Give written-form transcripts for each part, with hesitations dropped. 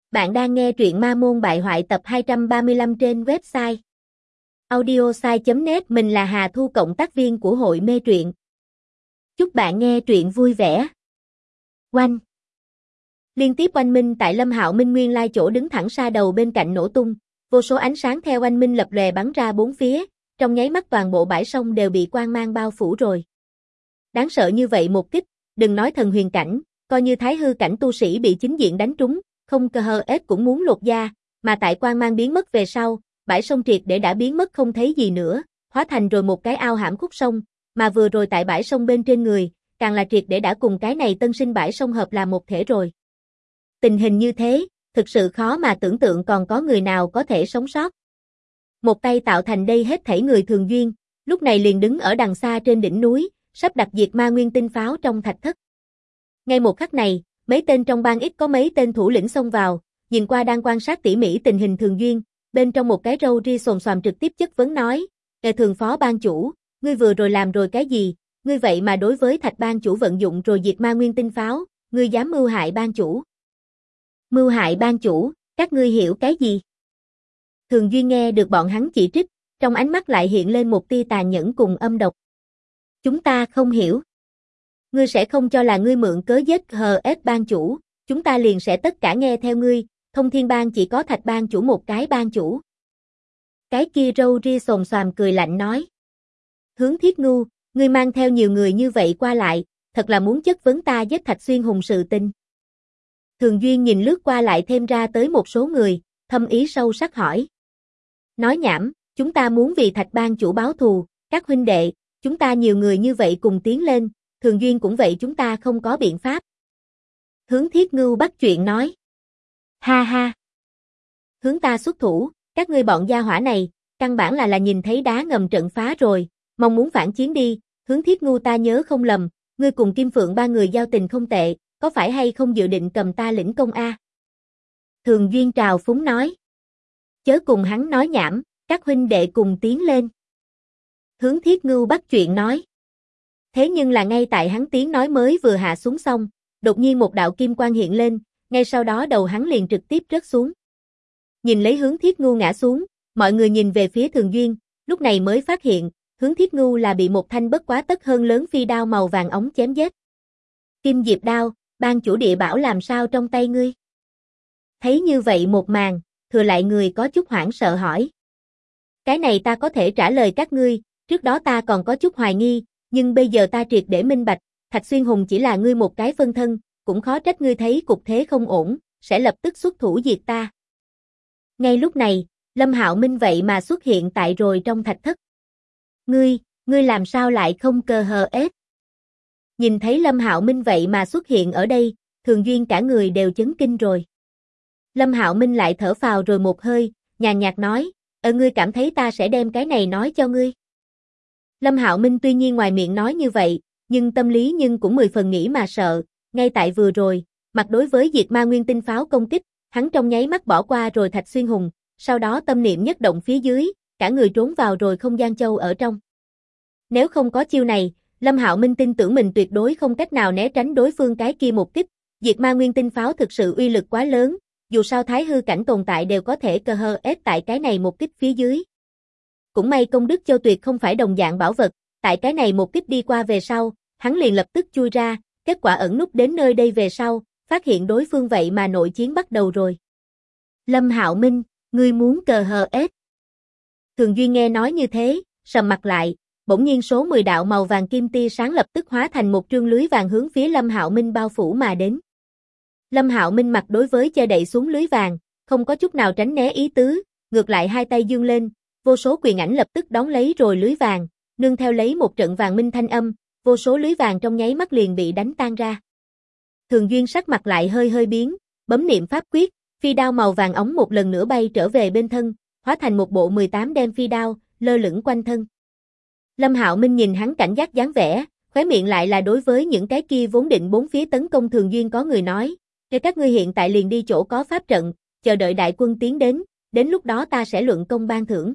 Bạn đang nghe truyện Ma Môn Bại Hoại tập 235 trên website audiosai.net. Mình là Hà Thu, cộng tác viên của hội mê truyện. Chúc bạn nghe truyện vui vẻ. Oanh! Liên tiếp oanh minh tại Lâm Hạo Minh nguyên lai chỗ đứng thẳng xa đầu bên cạnh nổ tung, vô số ánh sáng theo oanh minh lập lòe bắn ra bốn phía, trong nháy mắt toàn bộ bãi sông đều bị quang mang bao phủ rồi. Đáng sợ như vậy một kích, đừng nói thần huyền cảnh, coi như thái hư cảnh tu sĩ bị chính diện đánh trúng, không cơ hờ ết cũng muốn lột da, mà tại quang mang biến mất về sau, bãi sông triệt để đã biến mất không thấy gì nữa, hóa thành rồi một cái ao hãm khúc sông, mà vừa rồi tại bãi sông bên trên người, càng là triệt để đã cùng cái này tân sinh bãi sông hợp làm một thể rồi. Tình hình như thế, thực sự khó mà tưởng tượng còn có người nào có thể sống sót. Một tay tạo thành đây hết thảy người thường duyên, lúc này liền đứng ở đằng xa trên đỉnh núi, sắp đặt diệt ma nguyên tinh pháo trong thạch thất. Ngay một khắc này, mấy tên trong bang ít có mấy tên thủ lĩnh xông vào, nhìn qua đang quan sát tỉ mỉ tình hình thường duyên, bên trong một cái râu ria xồm xoàm trực tiếp chất vấn nói, thường phó ban chủ, ngươi vừa rồi làm rồi cái gì, ngươi vậy mà đối với Thạch ban chủ vận dụng rồi diệt ma nguyên tinh pháo, ngươi dám mưu hại ban chủ. Mưu hại ban chủ, các ngươi hiểu cái gì? Thường Duyên nghe được bọn hắn chỉ trích, trong ánh mắt lại hiện lên một tia tàn nhẫn cùng âm độc. Chúng ta không hiểu. Ngươi sẽ không cho là ngươi mượn cớ giết HS ban chủ, chúng ta liền sẽ tất cả nghe theo ngươi, Thông Thiên bang chỉ có Thạch ban chủ một cái ban chủ. Cái kia râu ria xồm xoàm cười lạnh nói. Hướng Thiết Ngu, ngươi mang theo nhiều người như vậy qua lại, thật là muốn chất vấn ta giết Thạch Xuyên Hùng sự tình. Thường Duyên nhìn lướt qua lại thêm ra tới một số người, thâm ý sâu sắc hỏi. Nói nhảm, chúng ta muốn vì Thạch ban chủ báo thù, các huynh đệ, chúng ta nhiều người như vậy cùng tiến lên, Thường Duyên cũng vậy, chúng ta không có biện pháp. Hướng Thiết Ngưu bắt chuyện nói. Ha ha. Hướng ta xuất thủ, các ngươi bọn gia hỏa này, căn bản là nhìn thấy đá ngầm trận phá rồi, mong muốn phản chiến đi, Hướng Thiết Ngưu ta nhớ không lầm, ngươi cùng Kim Phượng ba người giao tình không tệ, có phải hay không dự định cầm ta lĩnh công a? Thường Duyên trào phúng nói. Chớ cùng hắn nói nhảm, các huynh đệ cùng tiến lên. Hướng Thiết Ngưu bắt chuyện nói. Thế nhưng là ngay tại hắn tiếng nói mới vừa hạ xuống xong, đột nhiên một đạo kim quang hiện lên, ngay sau đó đầu hắn liền trực tiếp rớt xuống. Nhìn lấy Hướng Thiết Ngưu ngã xuống, mọi người nhìn về phía Thường Duyên, lúc này mới phát hiện, Hướng Thiết Ngưu là bị một thanh bất quá tấc hơn lớn phi đao màu vàng óng chém giết. Kim Diệp đao, ban chủ địa bảo làm sao trong tay ngươi? Thấy như vậy một màn, thừa lại người có chút hoảng sợ hỏi. Cái này ta có thể trả lời các ngươi, trước đó ta còn có chút hoài nghi, nhưng bây giờ ta triệt để minh bạch, Thạch Xuyên Hùng chỉ là ngươi một cái phân thân, cũng khó trách ngươi thấy cục thế không ổn, sẽ lập tức xuất thủ diệt ta. Ngay lúc này, Lâm Hạo Minh vậy mà xuất hiện tại rồi trong thạch thất. Ngươi làm sao lại không cơ hờ ết? Nhìn thấy Lâm Hạo Minh vậy mà xuất hiện ở đây, Thường Duyên cả người đều chấn kinh rồi. Lâm Hạo Minh lại thở phào rồi một hơi, nhàn nhạt nói, ngươi cảm thấy ta sẽ đem cái này nói cho ngươi. Lâm Hạo Minh tuy nhiên ngoài miệng nói như vậy, nhưng tâm lý nhưng cũng 10 phần nghĩ mà sợ, ngay tại vừa rồi, mặt đối với diệt ma nguyên tinh pháo công kích, hắn trong nháy mắt bỏ qua rồi Thạch Xuyên Hùng, sau đó tâm niệm nhất động phía dưới, cả người trốn vào rồi không gian châu ở trong. Nếu không có chiêu này, Lâm Hạo Minh tin tưởng mình tuyệt đối không cách nào né tránh đối phương cái kia một kích, diệt ma nguyên tinh pháo thực sự uy lực quá lớn, dù sao thái hư cảnh tồn tại đều có thể cơ hơ ép tại cái này một kích phía dưới. Cũng may công đức châu tuyệt không phải đồng dạng bảo vật, tại cái này một kích đi qua về sau, hắn liền lập tức chui ra, kết quả ẩn núp đến nơi đây về sau, phát hiện đối phương vậy mà nội chiến bắt đầu rồi. Lâm Hạo Minh, ngươi muốn cờ hờ ết. Thường Duyên nghe nói như thế, sầm mặt lại, bỗng nhiên số 10 đạo màu vàng kim tia sáng lập tức hóa thành một trương lưới vàng hướng phía Lâm Hạo Minh bao phủ mà đến. Lâm Hạo Minh mặt đối với che đậy xuống lưới vàng, không có chút nào tránh né ý tứ, ngược lại hai tay giương lên, vô số quyền ảnh lập tức đón lấy rồi lưới vàng, nương theo lấy một trận vàng minh thanh âm, vô số lưới vàng trong nháy mắt liền bị đánh tan ra. Thường Duyên sắc mặt lại hơi biến, bấm niệm pháp quyết, phi đao màu vàng óng một lần nữa bay trở về bên thân, hóa thành một bộ 18 đem phi đao, lơ lửng quanh thân. Lâm Hạo Minh nhìn hắn cảnh giác dáng vẻ, khóe miệng lại là đối với những cái kia vốn định bốn phía tấn công Thường Duyên có người nói, cho các ngươi hiện tại liền đi chỗ có pháp trận, chờ đợi đại quân tiến đến lúc đó ta sẽ luận công ban thưởng.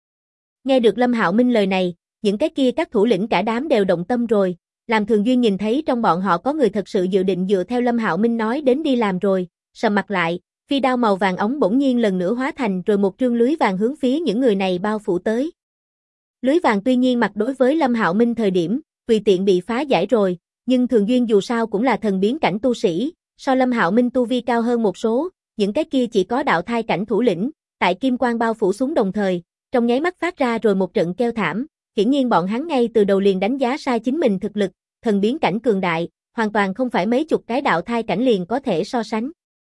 Nghe được Lâm Hạo Minh lời này, những cái kia các thủ lĩnh cả đám đều động tâm rồi, làm Thường Duyên nhìn thấy trong bọn họ có người thật sự dự định dựa theo Lâm Hạo Minh nói đến đi làm rồi, sầm mặt lại, Phi đao màu vàng óng bỗng nhiên lần nữa hóa thành rồi một trương lưới vàng hướng phía những người này bao phủ tới. Lưới vàng tuy nhiên mặt đối với Lâm Hạo Minh thời điểm, tùy tiện bị phá giải rồi, nhưng Thường Duyên dù sao cũng là thần biến cảnh tu sĩ, so Lâm Hạo Minh tu vi cao hơn một số, những cái kia chỉ có đạo thai cảnh thủ lĩnh, tại kim quang bao phủ xuống đồng thời, trong nháy mắt phát ra rồi một trận kêu thảm, hiển nhiên bọn hắn ngay từ đầu liền đánh giá sai chính mình thực lực, thần biến cảnh cường đại, hoàn toàn không phải mấy chục cái đạo thai cảnh liền có thể so sánh.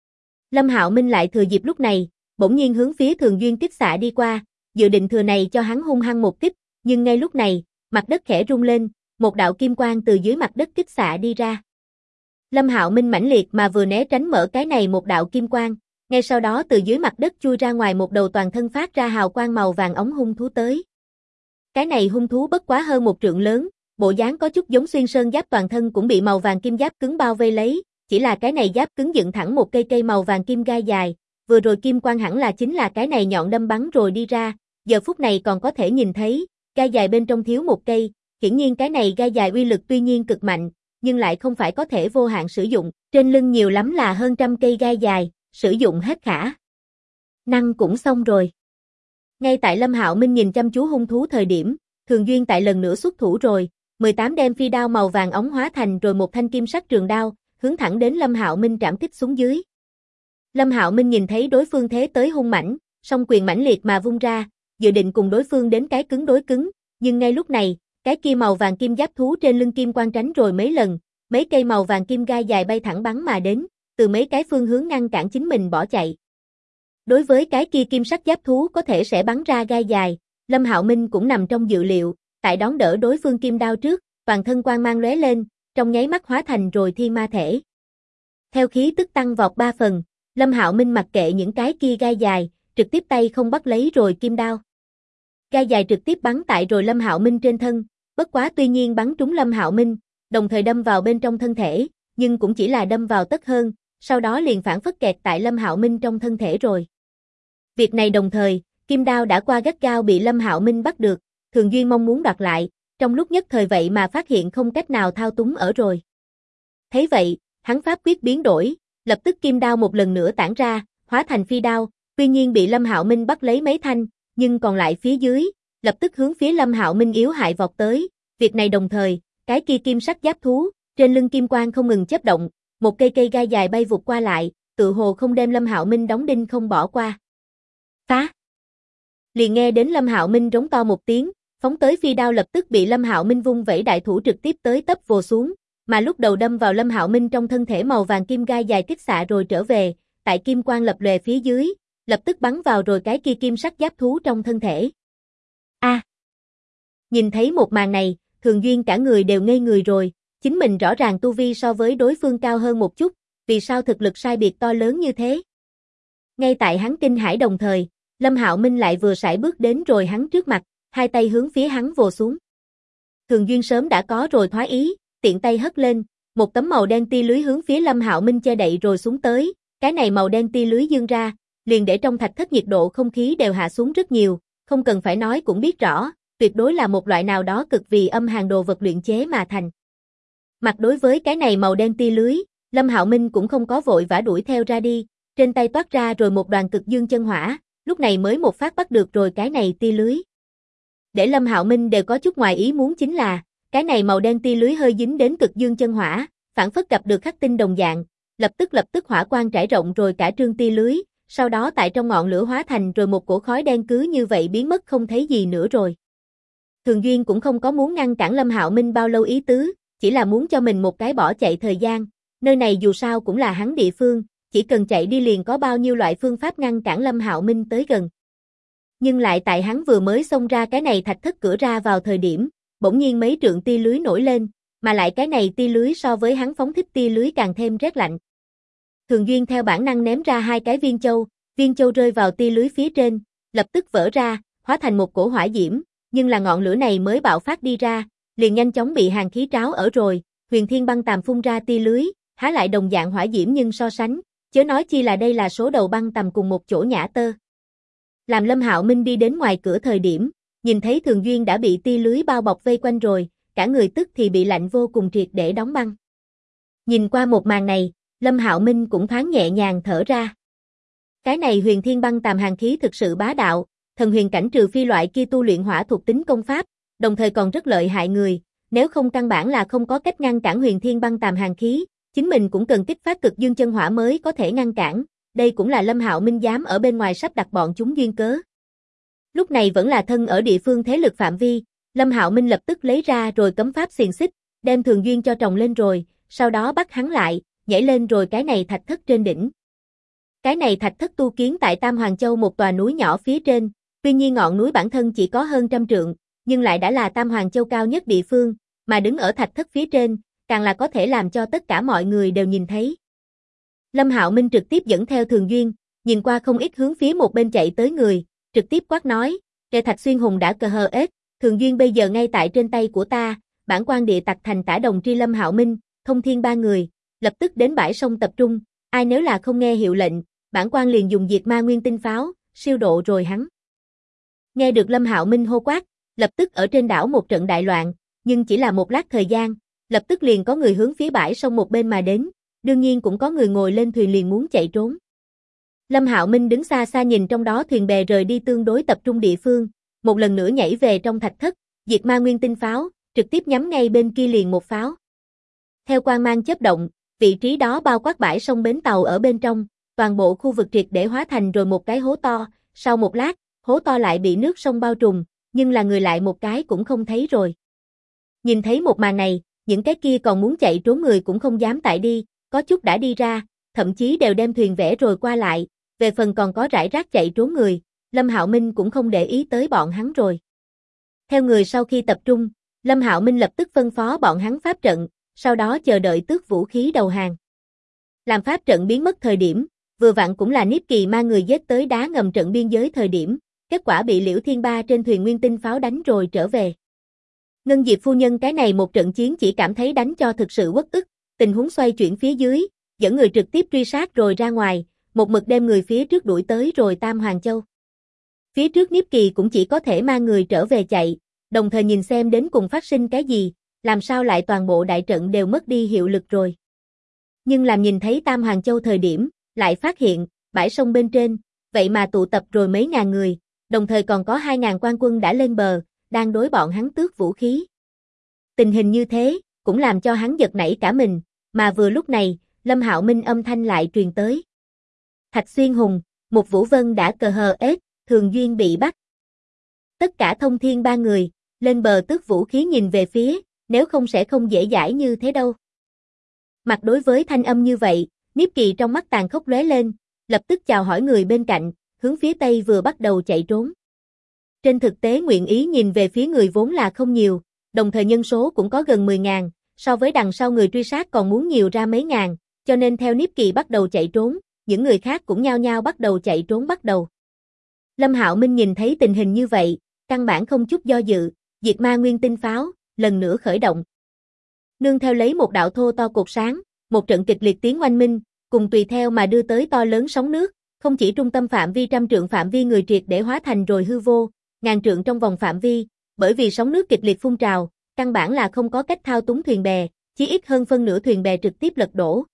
Lâm Hạo Minh lại thừa dịp lúc này, bỗng nhiên hướng phía Thường Duyên kích xạ đi qua, dự định thừa này cho hắn hung hăng một kích, nhưng ngay lúc này, mặt đất khẽ rung lên, một đạo kim quang từ dưới mặt đất kích xạ đi ra. Lâm Hạo Minh mãnh liệt mà vừa né tránh mở cái này một đạo kim quang, ngay sau đó từ dưới mặt đất chui ra ngoài một đầu toàn thân phát ra hào quang màu vàng óng hung thú tới. Cái này hung thú bất quá hơn một trượng lớn, bộ dáng có chút giống xuyên sơn giáp, toàn thân cũng bị màu vàng kim giáp cứng bao vây lấy, chỉ là cái này giáp cứng dựng thẳng một cây cây màu vàng kim gai dài, vừa rồi kim quang hẳn là chính là cái này nhọn đâm bắn rồi đi ra, giờ phút này còn có thể nhìn thấy, gai dài bên trong thiếu một cây, hiển nhiên cái này gai dài uy lực tuy nhiên cực mạnh, nhưng lại không phải có thể vô hạn sử dụng, trên lưng nhiều lắm là hơn trăm cây gai dài, sử dụng hết khả năng cũng xong rồi. Ngay tại Lâm Hạo Minh nhìn chăm chú hung thú thời điểm, Thường Duyên tại lần nữa xuất thủ rồi, 18 đem phi đao màu vàng óng hóa thành rồi một thanh kim sắc trường đao, hướng thẳng đến Lâm Hạo Minh trảm kích xuống dưới. Lâm Hạo Minh nhìn thấy đối phương thế tới hung mãnh, song quyền mãnh liệt mà vung ra, dự định cùng đối phương đến cái cứng đối cứng, nhưng ngay lúc này, cái kia màu vàng kim giáp thú trên lưng kim quang tránh rồi mấy lần, mấy cây màu vàng kim gai dài bay thẳng bắn mà đến, từ mấy cái phương hướng ngăn cản chính mình bỏ chạy. Đối với cái kia kim sắc giáp thú có thể sẽ bắn ra gai dài, Lâm Hạo Minh cũng nằm trong dự liệu, tại đón đỡ đối phương kim đao trước, toàn thân quang mang lóe lên, trong nháy mắt hóa thành rồi thiên ma thể. Theo khí tức tăng vọt 3 phần, Lâm Hạo Minh mặc kệ những cái kia gai dài, trực tiếp tay không bắt lấy rồi kim đao. Gai dài trực tiếp bắn tại rồi Lâm Hạo Minh trên thân, bất quá tuy nhiên bắn trúng Lâm Hạo Minh, đồng thời đâm vào bên trong thân thể, nhưng cũng chỉ là đâm vào tất hơn, sau đó liền phản phất kẹt tại Lâm Hạo Minh trong thân thể rồi. Việc này đồng thời, kim đao đã qua gắt gao bị Lâm Hạo Minh bắt được, Thường Duyên mong muốn đoạt lại, trong lúc nhất thời vậy mà phát hiện không cách nào thao túng ở rồi. Thấy vậy, hắn pháp quyết biến đổi, lập tức kim đao một lần nữa tản ra, hóa thành phi đao, tuy nhiên bị Lâm Hạo Minh bắt lấy mấy thanh, nhưng còn lại phía dưới, lập tức hướng phía Lâm Hạo Minh yếu hại vọt tới. Việc này đồng thời, cái kia kim sắc giáp thú, trên lưng kim quang không ngừng chớp động, một cây cây gai dài bay vụt qua lại, tự hồ không đem Lâm Hạo Minh đóng đinh không bỏ qua. Phá! Liền nghe đến Lâm Hạo Minh rống to một tiếng, phóng tới phi đao lập tức bị Lâm Hạo Minh vung vẩy đại thủ trực tiếp tới tấp vồ xuống, mà lúc đầu đâm vào Lâm Hạo Minh trong thân thể màu vàng kim gai dài kích xạ rồi trở về, tại kim quang lập lòe phía dưới, lập tức bắn vào rồi cái kia kim sắc giáp thú trong thân thể. A! Nhìn thấy một màn này, Thường Duyên cả người đều ngây người rồi, chính mình rõ ràng tu vi so với đối phương cao hơn một chút, vì sao thực lực sai biệt to lớn như thế? Ngay tại hắn kinh hãi đồng thời, Lâm Hạo Minh lại vừa sải bước đến rồi hắn trước mặt, hai tay hướng phía hắn vồ xuống. Thường Duyên sớm đã có rồi thoái ý, tiện tay hất lên, một tấm màu đen tia lưới hướng phía Lâm Hạo Minh che đậy rồi xuống tới, cái này màu đen tia lưới dương ra, liền để trong thạch thất nhiệt độ không khí đều hạ xuống rất nhiều, không cần phải nói cũng biết rõ, tuyệt đối là một loại nào đó cực vì âm hàn đồ vật luyện chế mà thành. Mặt đối với cái này màu đen tia lưới, Lâm Hạo Minh cũng không có vội vã đuổi theo ra đi, trên tay toát ra rồi một đoàn cực dương chân hỏa, lúc này mới một phát bắt được rồi cái này tia lưới. Để Lâm Hạo Minh đều có chút ngoài ý muốn chính là, cái này màu đen tia lưới hơi dính đến cực dương chân hỏa, phản phất gặp được khắc tinh đồng dạng, lập tức hỏa quang trải rộng rồi cả trương tia lưới, sau đó tại trong ngọn lửa hóa thành rồi một cổ khói đen cứ như vậy biến mất không thấy gì nữa rồi. Thường Duyên cũng không có muốn ngăn cản Lâm Hạo Minh bao lâu ý tứ, chỉ là muốn cho mình một cái bỏ chạy thời gian, nơi này dù sao cũng là hắn địa phương, chỉ cần chạy đi liền có bao nhiêu loại phương pháp ngăn cản Lâm Hạo Minh tới gần. Nhưng lại tại hắn vừa mới xông ra cái này thạch thất cửa ra vào thời điểm, bỗng nhiên mấy trượng tia lưới nổi lên, mà lại cái này tia lưới so với hắn phóng thích tia lưới càng thêm rét lạnh. Thường Duyên theo bản năng ném ra hai cái viên châu rơi vào tia lưới phía trên, lập tức vỡ ra, hóa thành một cổ hỏa diễm, nhưng là ngọn lửa này mới bạo phát đi ra, liền nhanh chóng bị hàn khí tráo ở rồi, Huyền Thiên băng tàm phun ra tia lưới, há lại đồng dạng hỏa diễm nhưng so sánh, chớ nói chi là đây là số đầu băng tầm cùng một chỗ nhã tơ. Làm Lâm Hạo Minh đi đến ngoài cửa thời điểm, nhìn thấy Thường Duyên đã bị tia lưới bao bọc vây quanh rồi, cả người tức thì bị lạnh vô cùng triệt để đóng băng. Nhìn qua một màn này, Lâm Hạo Minh cũng thoáng nhẹ nhàng thở ra. Cái này huyền thiên băng tàm hàn khí thực sự bá đạo, thần huyền cảnh trừ phi loại kia tu luyện hỏa thuộc tính công pháp, đồng thời còn rất lợi hại người, nếu không căn bản là không có cách ngăn cản huyền thiên băng tàm hàn khí, chính mình cũng cần kích phát cực dương chân hỏa mới có thể ngăn cản, đây cũng là Lâm Hạo Minh dám ở bên ngoài sắp đặt bọn chúng duyên cớ. Lúc này vẫn là thân ở địa phương thế lực phạm vi, Lâm Hạo Minh lập tức lấy ra rồi cấm pháp xiềng xích, đem Thường Duyên cho trồng lên rồi, sau đó bắt hắn lại, nhảy lên rồi cái này thạch thất trên đỉnh. Cái này thạch thất tu kiến tại Tam Hoàng Châu một tòa núi nhỏ phía trên, tuy nhiên ngọn núi bản thân chỉ có hơn 100 trượng, nhưng lại đã là Tam Hoàng Châu cao nhất địa phương, mà đứng ở thạch thất phía trên, càng là có thể làm cho tất cả mọi người đều nhìn thấy. Lâm Hạo Minh trực tiếp dẫn theo Thường Duyên, nhìn qua không ít hướng phía một bên chạy tới người, trực tiếp quát nói, Kệ Thạch Xuyên Hùng đã cờ hờ ết, Thường Duyên bây giờ ngay tại trên tay của ta, bản quan địa tặc thành tả đồng tri Lâm Hạo Minh, Thông Thiên ba người, lập tức đến bãi sông tập trung, ai nếu là không nghe hiệu lệnh, bản quan liền dùng diệt ma nguyên tinh pháo, siêu độ rồi hắn. Nghe được Lâm Hạo Minh hô quát, lập tức ở trên đảo một trận đại loạn, nhưng chỉ là một lát thời gian, lập tức liền có người hướng phía bãi sông một bên mà đến, đương nhiên cũng có người ngồi lên thuyền liền muốn chạy trốn. Lâm Hạo Minh đứng xa xa nhìn trong đó thuyền bè rời đi tương đối tập trung địa phương, một lần nữa nhảy về trong thạch thất, diệt ma nguyên tinh pháo, trực tiếp nhắm ngay bên kia liền một pháo. Theo quang mang chớp động, vị trí đó bao quát bãi sông bến tàu ở bên trong, toàn bộ khu vực triệt để hóa thành rồi một cái hố to, sau một lát, hố to lại bị nước sông bao trùm, nhưng là người lại một cái cũng không thấy rồi. Nhìn thấy một màn này, những cái kia còn muốn chạy trốn người cũng không dám tại đi, có chút đã đi ra, thậm chí đều đem thuyền vẽ rồi qua lại, về phần còn có rải rác chạy trốn người, Lâm Hạo Minh cũng không để ý tới bọn hắn rồi. Theo người sau khi tập trung, Lâm Hạo Minh lập tức phân phó bọn hắn pháp trận, sau đó chờ đợi tước vũ khí đầu hàng. Làm pháp trận biến mất thời điểm, vừa vặn cũng là Niếp Kỳ ma người giết tới đá ngầm trận biên giới thời điểm, kết quả bị Liễu Thiên Ba trên thuyền nguyên tinh pháo đánh rồi trở về. Ngân Diệp phu nhân cái này một trận chiến chỉ cảm thấy đánh cho thực sự uất ức, tình huống xoay chuyển phía dưới, dẫn người trực tiếp truy sát rồi ra ngoài, một mực đem người phía trước đuổi tới rồi Tam Hoàng Châu. Phía trước Niếp Kỳ cũng chỉ có thể mang người trở về chạy, đồng thời nhìn xem đến cùng phát sinh cái gì, làm sao lại toàn bộ đại trận đều mất đi hiệu lực rồi. Nhưng làm nhìn thấy Tam Hoàng Châu thời điểm, lại phát hiện, bãi sông bên trên, vậy mà tụ tập rồi mấy ngàn người, đồng thời còn có 2.000 quan quân đã lên bờ, đang đối bọn hắn tước vũ khí. Tình hình như thế, cũng làm cho hắn giật nảy cả mình, mà vừa lúc này, Lâm Hạo Minh âm thanh lại truyền tới. Thạch Xuyên Hùng, một Vũ Vân đã cờ hờ ết, Thường Duyên bị bắt. Tất cả Thông Thiên ba người, lên bờ tước vũ khí nhìn về phía, nếu không sẽ không dễ dãi như thế đâu. Mặt đối với thanh âm như vậy, Niếp Kỳ trong mắt tàn khốc lóe lên, lập tức chào hỏi người bên cạnh, hướng phía tây vừa bắt đầu chạy trốn. Trên thực tế nguyện ý nhìn về phía người vốn là không nhiều, đồng thời nhân số cũng có gần 10.000, so với đằng sau người truy sát còn muốn nhiều ra mấy ngàn, cho nên theo Niếp Kỳ bắt đầu chạy trốn, những người khác cũng nhao nhao bắt đầu chạy trốn bắt đầu. Lâm Hạo Minh nhìn thấy tình hình như vậy, căn bản không chút do dự, diệt ma nguyên tinh pháo, lần nữa khởi động. Nương theo lấy một đạo thô to cột sáng, một trận kịch liệt tiếng oanh minh, cùng tùy theo mà đưa tới to lớn sóng nước, không chỉ trung tâm phạm vi 100 trượng phạm vi người triệt để hóa thành rồi hư vô, ngàn trượng trong vòng phạm vi, bởi vì sóng nước kịch liệt phun trào, căn bản là không có cách thao túng thuyền bè, chỉ ít hơn phân nửa thuyền bè trực tiếp lật đổ.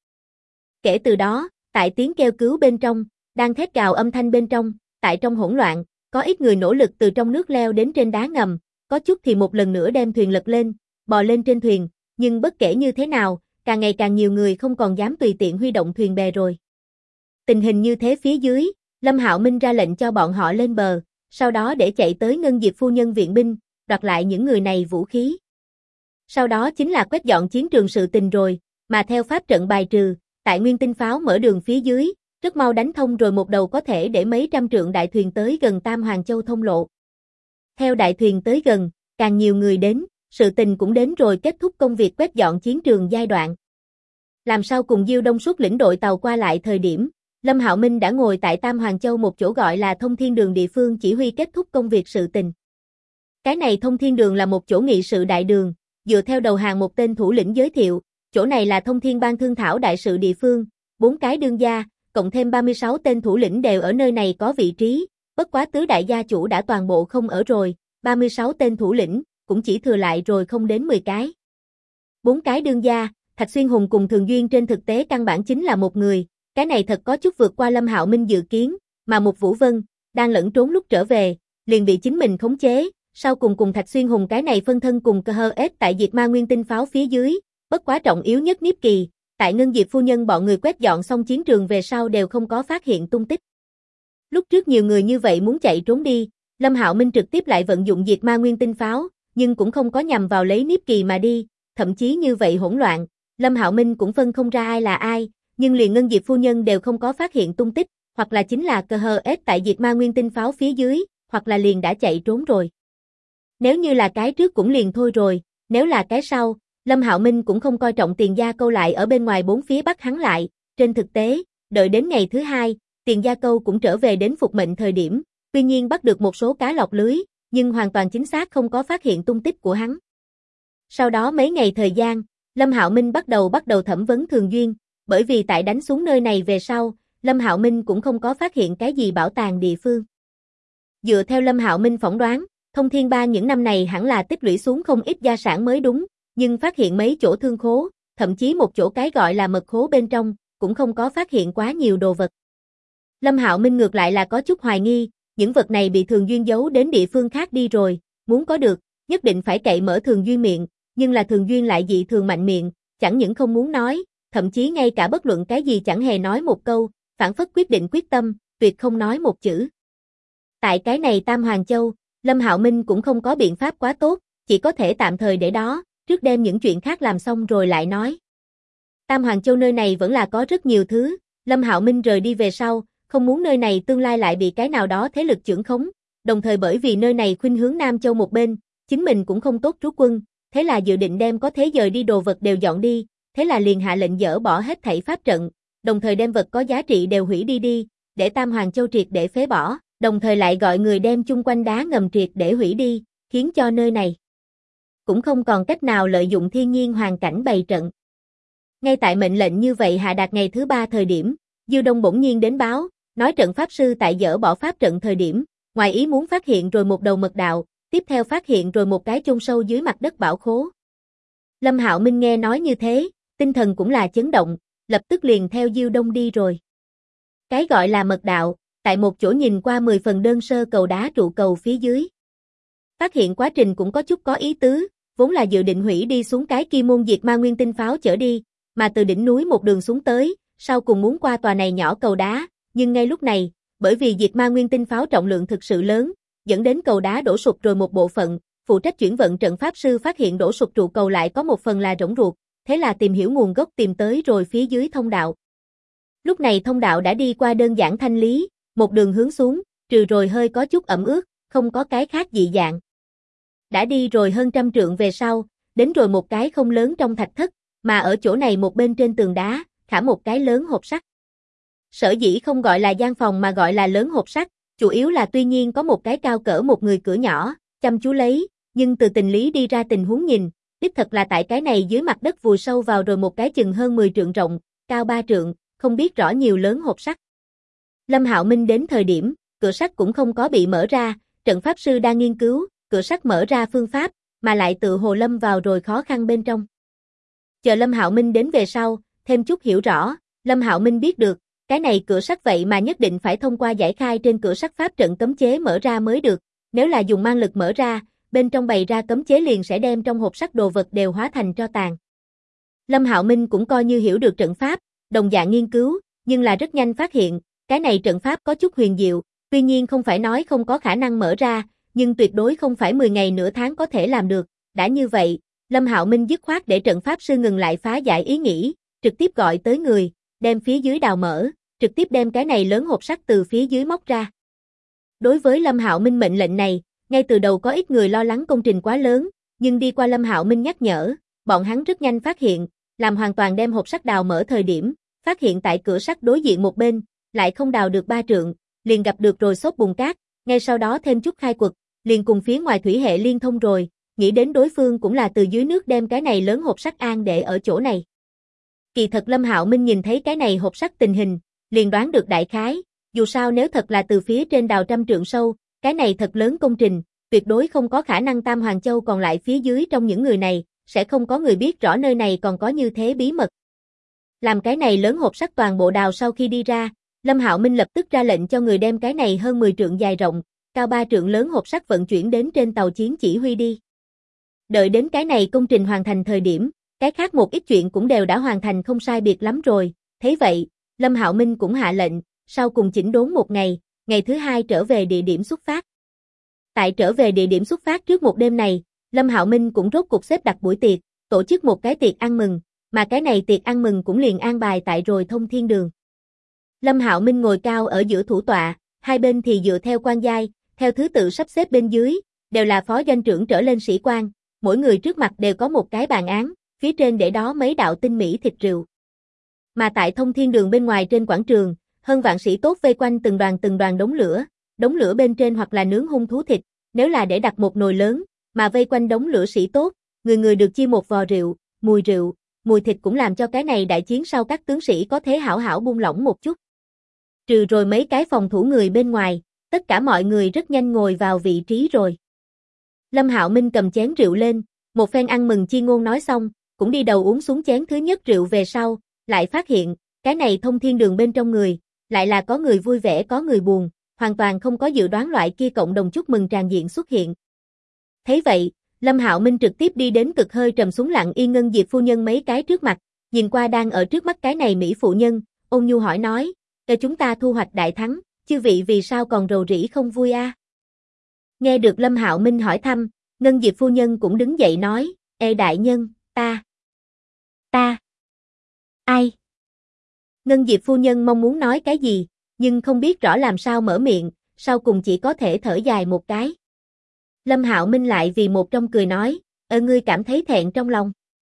Kể từ đó, tại tiếng kêu cứu bên trong, đang thét gào âm thanh bên trong, tại trong hỗn loạn, có ít người nỗ lực từ trong nước leo đến trên đá ngầm, có chút thì một lần nữa đem thuyền lật lên, bò lên trên thuyền, nhưng bất kể như thế nào, càng ngày càng nhiều người không còn dám tùy tiện huy động thuyền bè rồi. Tình hình như thế phía dưới, Lâm Hạo Minh ra lệnh cho bọn họ lên bờ, sau đó để chạy tới Ngân Diệp phu nhân viện binh, đoạt lại những người này vũ khí. Sau đó chính là quét dọn chiến trường sự tình rồi, mà theo pháp trận bài trừ, tại nguyên tinh pháo mở đường phía dưới, rất mau đánh thông rồi một đầu có thể để mấy trăm trượng đại thuyền tới gần Tam Hoàng Châu thông lộ. Theo đại thuyền tới gần, càng nhiều người đến, sự tình cũng đến rồi kết thúc công việc quét dọn chiến trường giai đoạn. Làm sao cùng Diêu Đông Xuất lĩnh đội tàu qua lại thời điểm, Lâm Hạo Minh đã ngồi tại Tam Hoàng Châu một chỗ gọi là Thông Thiên Đường địa phương chỉ huy kết thúc công việc sự tình. Cái này Thông Thiên Đường là một chỗ nghị sự đại đường, dựa theo đầu hàng một tên thủ lĩnh giới thiệu, chỗ này là Thông Thiên Bang thương thảo đại sự địa phương, 4 cái đương gia, cộng thêm 36 tên thủ lĩnh đều ở nơi này có vị trí, bất quá tứ đại gia chủ đã toàn bộ không ở rồi, 36 tên thủ lĩnh, cũng chỉ thừa lại rồi không đến 10 cái. 4 cái đương gia, Thạch Xuyên Hùng cùng Thường Duyên trên thực tế căn bản chính là một người, Cái này thật có chút vượt qua Lâm Hạo Minh dự kiến, mà Mục Vũ Vân, đang lẫn trốn lúc trở về, liền bị chính mình khống chế, sau cùng Thạch Xuyên Hùng cái này phân thân cùng cơ hơ ết tại diệt ma nguyên tinh pháo phía dưới, bất quá trọng yếu nhất Niếp Kỳ, tại Ngân Diệp phu nhân bọn người quét dọn xong chiến trường về sau đều không có phát hiện tung tích. Lúc trước nhiều người như vậy muốn chạy trốn đi, Lâm Hạo Minh trực tiếp lại vận dụng diệt ma nguyên tinh pháo, nhưng cũng không có nhằm vào lấy Niếp Kỳ mà đi, thậm chí như vậy hỗn loạn, Lâm Hạo Minh cũng phân không ra ai là ai, nhưng liền Ngân Diệp phu nhân đều không có phát hiện tung tích, hoặc là chính là cơ hơ ết tại diệt ma nguyên tinh pháo phía dưới, hoặc là liền đã chạy trốn rồi. Nếu như là cái trước cũng liền thôi rồi, nếu là cái sau, Lâm Hạo Minh cũng không coi trọng Tiền Gia Câu lại ở bên ngoài bốn phía bắt hắn lại, trên thực tế, đợi đến ngày thứ hai, Tiền Gia Câu cũng trở về đến phục mệnh thời điểm, tuy nhiên bắt được một số cá lọt lưới, nhưng hoàn toàn chính xác không có phát hiện tung tích của hắn. Sau đó mấy ngày thời gian, Lâm Hạo Minh bắt đầu thẩm vấn Thường Duyên, bởi vì tại đánh xuống nơi này về sau, Lâm Hạo Minh cũng không có phát hiện cái gì bảo tàng địa phương. Dựa theo Lâm Hạo Minh phỏng đoán, Thông Thiên Bang những năm này hẳn là tích lũy xuống không ít gia sản mới đúng, nhưng phát hiện mấy chỗ thương khố, thậm chí một chỗ cái gọi là mật khố bên trong, cũng không có phát hiện quá nhiều đồ vật. Lâm Hạo Minh ngược lại là có chút hoài nghi, những vật này bị Thường Duyên giấu đến địa phương khác đi rồi, muốn có được, nhất định phải cậy mở Thường Duyên miệng, nhưng là Thường Duyên lại dị thường mạnh miệng, chẳng những không muốn nói, thậm chí ngay cả bất luận cái gì chẳng hề nói một câu, phản phất quyết định quyết tâm, tuyệt không nói một chữ. Tại cái này Tam Hoàng Châu, Lâm Hạo Minh cũng không có biện pháp quá tốt, chỉ có thể tạm thời để đó, trước đem những chuyện khác làm xong rồi lại nói. Tam Hoàng Châu nơi này vẫn là có rất nhiều thứ, Lâm Hạo Minh rời đi về sau, không muốn nơi này tương lai lại bị cái nào đó thế lực chưởng khống, đồng thời bởi vì nơi này khuynh hướng Nam Châu một bên, chính mình cũng không tốt trú quân, thế là dự định đem có thế dời đi đồ vật đều dọn đi, thế là liền hạ lệnh dỡ bỏ hết thảy pháp trận, đồng thời đem vật có giá trị đều hủy đi, để Tam Hoàng Châu triệt để phế bỏ, đồng thời lại gọi người đem chung quanh đá ngầm triệt để hủy đi, khiến cho nơi này cũng không còn cách nào lợi dụng thiên nhiên hoàn cảnh bày trận. Ngay tại mệnh lệnh như vậy hạ đạt ngày thứ 3 thời điểm, Diêu Đông bỗng nhiên đến báo, nói trận pháp sư tại dỡ bỏ pháp trận thời điểm, ngoài ý muốn phát hiện rồi một đầu mật đạo, tiếp theo phát hiện rồi một cái chôn sâu dưới mặt đất bảo khố. Lâm Hạo Minh nghe nói như thế, tinh thần cũng là chấn động, lập tức liền theo Diêu Đông đi rồi. Cái gọi là mật đạo, tại một chỗ nhìn qua 10 phần đơn sơ cầu đá trụ cầu phía dưới. Phát hiện quá trình cũng có chút có ý tứ, vốn là dự định hủy đi xuống cái kia môn diệt ma nguyên tinh pháo chở đi, mà từ đỉnh núi một đường xuống tới, sau cùng muốn qua tòa này nhỏ cầu đá, nhưng ngay lúc này, bởi vì diệt ma nguyên tinh pháo trọng lượng thực sự lớn, dẫn đến cầu đá đổ sụp rồi một bộ phận, phụ trách chuyển vận trận pháp sư phát hiện đổ sụp trụ cầu lại có một phần là rỗng ruột, thế là tìm hiểu nguồn gốc tìm tới rồi phía dưới thông đạo. Lúc này thông đạo đã đi qua đơn giản thanh lý, một đường hướng xuống, trừ rồi hơi có chút ẩm ướt, không có cái khác dị dạng. Đã đi rồi hơn 100 trượng về sau, đến rồi một cái không lớn trong thạch thất, mà ở chỗ này một bên trên tường đá, khảm một cái lớn hộp sắt. Sở dĩ không gọi là gian phòng mà gọi là lớn hộp sắt, chủ yếu là tuy nhiên có một cái cao cỡ một người cửa nhỏ, chăm chú lấy, nhưng từ tình lý đi ra tình huống nhìn, đích thật là tại cái này dưới mặt đất vùi sâu vào rồi một cái chừng hơn 10 trượng rộng, cao 3 trượng, không biết rõ nhiều lớn hộp sắt. Lâm Hạo Minh đến thời điểm, cửa sắt cũng không có bị mở ra, trận pháp sư đang nghiên cứu, cửa sắt mở ra phương pháp, mà lại tự hồ lâm vào rồi khó khăn bên trong. Chờ Lâm Hạo Minh đến về sau, thêm chút hiểu rõ, Lâm Hạo Minh biết được, cái này cửa sắt vậy mà nhất định phải thông qua giải khai trên cửa sắt pháp trận cấm chế mở ra mới được, nếu là dùng mang lực mở ra, bên trong bày ra cấm chế liền sẽ đem trong hộp sắt đồ vật đều hóa thành tro tàn. Lâm Hạo Minh cũng coi như hiểu được trận pháp, đồng dạng nghiên cứu, nhưng là rất nhanh phát hiện, cái này trận pháp có chút huyền diệu, tuy nhiên không phải nói không có khả năng mở ra, nhưng tuyệt đối không phải 10 ngày nửa tháng có thể làm được, đã như vậy, Lâm Hạo Minh dứt khoát để trận pháp sư ngừng lại phá giải ý nghĩ, trực tiếp gọi tới người, đem phía dưới đào mở, trực tiếp đem cái này lớn hộp sắt từ phía dưới móc ra. Đối với Lâm Hạo Minh mệnh lệnh này, ngay từ đầu có ít người lo lắng công trình quá lớn, nhưng đi qua Lâm Hạo Minh nhắc nhở, bọn hắn rất nhanh phát hiện, làm hoàn toàn đem hộp sắt đào mở thời điểm, phát hiện tại cửa sắt đối diện một bên, lại không đào được 3 trượng, liền gặp được rồi xốp bùn cát, ngay sau đó thêm chút khai quật, liền cùng phía ngoài thủy hệ liên thông rồi, nghĩ đến đối phương cũng là từ dưới nước đem cái này lớn hộp sắt an để ở chỗ này. Kỳ thật Lâm Hạo Minh nhìn thấy cái này hộp sắt tình hình, liền đoán được đại khái, dù sao nếu thật là từ phía trên đào 100 trượng sâu, cái này thật lớn công trình, tuyệt đối không có khả năng Tam Hoàng Châu còn lại phía dưới trong những người này, sẽ không có người biết rõ nơi này còn có như thế bí mật. Làm cái này lớn hộp sắt toàn bộ đào sau khi đi ra, Lâm Hạo Minh lập tức ra lệnh cho người đem cái này hơn 10 trượng dài rộng, cao 3 trượng lớn hộp sắt vận chuyển đến trên tàu chiến chỉ huy đi. Đợi đến cái này công trình hoàn thành thời điểm, cái khác một ít chuyện cũng đều đã hoàn thành không sai biệt lắm rồi, thấy vậy, Lâm Hạo Minh cũng hạ lệnh, sau cùng chỉnh đốn một ngày, ngày thứ hai trở về địa điểm xuất phát. Tại trở về địa điểm xuất phát trước một đêm này, Lâm Hạo Minh cũng rốt cuộc xếp đặt buổi tiệc, tổ chức một cái tiệc ăn mừng, mà cái này tiệc ăn mừng cũng liền an bài tại rồi Thông Thiên Đường. Lâm Hạo Minh ngồi cao ở giữa thủ tọa, hai bên thì dựa theo quan giai, theo thứ tự sắp xếp bên dưới, đều là phó doanh trưởng trở lên sĩ quan, mỗi người trước mặt đều có một cái bàn án, phía trên để đó mấy đạo tinh mỹ thịt rượu. Mà tại Thông Thiên Đường bên ngoài trên quảng trường, hơn vạn sĩ tốt vây quanh từng đoàn đống lửa bên trên hoặc là nướng hung thú thịt, nếu là để đặt một nồi lớn, mà vây quanh đống lửa sĩ tốt, người người được chia một vò rượu, mùi thịt cũng làm cho cái này đại chiến sau các tướng sĩ có thể hảo hảo buông lỏng một chút. Trừ rồi mấy cái phòng thủ người bên ngoài, tất cả mọi người rất nhanh ngồi vào vị trí rồi. Lâm Hạo Minh cầm chén rượu lên, một phen ăn mừng chi ngôn nói xong, cũng đi đầu uống xuống chén thứ nhất rượu về sau, lại phát hiện, cái này Thông Thiên Đường bên trong người, lại là có người vui vẻ có người buồn, hoàn toàn không có dự đoán loại kia cộng đồng chúc mừng tràn diện xuất hiện. Thấy vậy, Lâm Hạo Minh trực tiếp đi đến cực hơi trầm xuống lặng yên Ngân Diệp phu nhân mấy cái trước mặt, nhìn qua đang ở trước mắt cái này mỹ phụ nhân, ôn nhu hỏi nói, chúng ta thu hoạch đại thắng, chư vị vì sao còn rầu rĩ không vui a?" Nghe được Lâm Hạo Minh hỏi thăm, Ngân Diệp phu nhân cũng đứng dậy nói, đại nhân, ta, ai? Ngân Diệp phu nhân mong muốn nói cái gì, nhưng không biết rõ làm sao mở miệng, sau cùng chỉ có thể thở dài một cái. Lâm Hạo Minh lại vì một trong cười nói, ngươi cảm thấy thẹn trong lòng.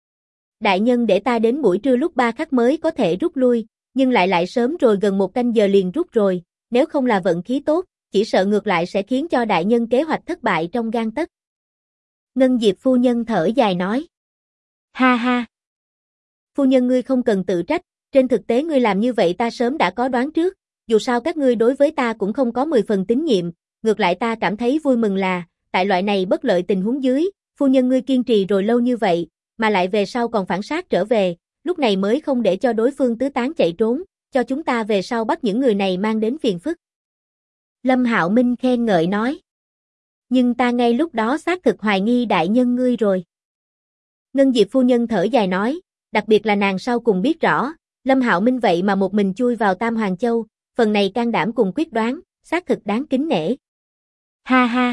Đại nhân để ta đến buổi trưa lúc 3 khắc mới có thể rút lui, nhưng lại sớm rồi gần 1 canh giờ liền rút rồi, nếu không là vận khí tốt, chỉ sợ ngược lại sẽ khiến cho đại nhân kế hoạch thất bại trong gang tấc. Ngân Diệp phu nhân thở dài nói, ha ha. Phu nhân ngươi không cần tự trách, trên thực tế ngươi làm như vậy ta sớm đã có đoán trước, dù sao các ngươi đối với ta cũng không có 10 phần tín nhiệm, ngược lại ta cảm thấy vui mừng là, tại loại này bất lợi tình huống dưới, phu nhân ngươi kiên trì rồi lâu như vậy, mà lại về sau còn phản sát trở về, lúc này mới không để cho đối phương tứ tán chạy trốn, cho chúng ta về sau bắt những người này mang đến phiền phức. Lâm Hạo Minh khen ngợi nói, nhưng ta ngay lúc đó xác thực hoài nghi đại nhân ngươi rồi. Ngân Diệp phu nhân thở dài nói, đặc biệt là nàng sau cùng biết rõ, Lâm Hạo Minh vậy mà một mình chui vào Tam Hoàng Châu, phần này can đảm cùng quyết đoán, xác thực đáng kính nể. Ha ha.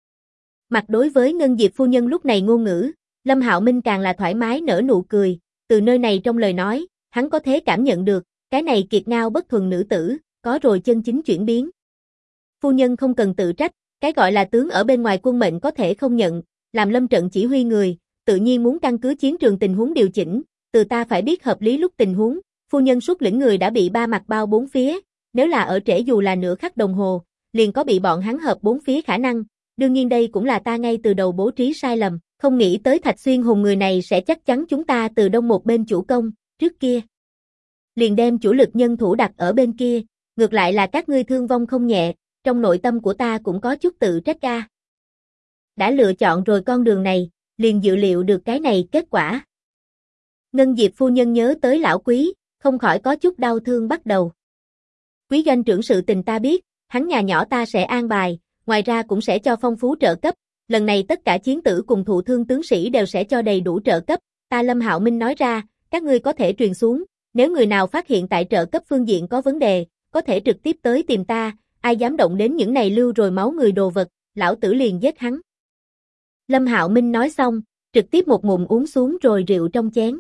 Mặt đối với Ngân Diệp phu nhân lúc này ngôn ngữ, Lâm Hạo Minh càng là thoải mái nở nụ cười, từ nơi này trong lời nói, hắn có thể cảm nhận được, cái này kiệt ngao bất thuần nữ tử, có rồi chân chính chuyển biến. Phu nhân không cần tự trách, cái gọi là tướng ở bên ngoài quân mệnh có thể không nhận, làm lâm trận chỉ huy người, tự nhiên muốn căn cứ chiến trường tình huống điều chỉnh, từ ta phải biết hợp lý lúc tình huống, phu nhân xuất lĩnh người đã bị 3 mặt bao 4 phía, nếu là ở trễ dù là nửa khắc đồng hồ, liền có bị bọn hắn hợp 4 phía khả năng, đương nhiên đây cũng là ta ngay từ đầu bố trí sai lầm, không nghĩ tới Thạch Xuyên Hùng người này sẽ chắc chắn chúng ta từ đông một bên chủ công, trước kia. Liền đem chủ lực nhân thủ đặt ở bên kia, ngược lại là các ngươi thương vong không nhẹ, trong nội tâm của ta cũng có chút tự trách a. Đã lựa chọn rồi con đường này, liền dự liệu được cái này kết quả. Ngân Diệp phu nhân nhớ tới lão Quý, không khỏi có chút đau thương bắt đầu. Quý doanh trưởng sự tình ta biết, hắn nhà nhỏ ta sẽ an bài, ngoài ra cũng sẽ cho phong phú trợ cấp, lần này tất cả chiến tử cùng thụ thương tướng sĩ đều sẽ cho đầy đủ trợ cấp, ta Lâm Hạo Minh nói ra, các ngươi có thể truyền xuống, nếu người nào phát hiện tại trợ cấp phương diện có vấn đề, có thể trực tiếp tới tìm ta, ai dám động đến những này lưu rồi máu người đồ vật, lão tử liền giết hắn. Lâm Hạo Minh nói xong, trực tiếp một ngụm uống xuống rồi rượu trong chén.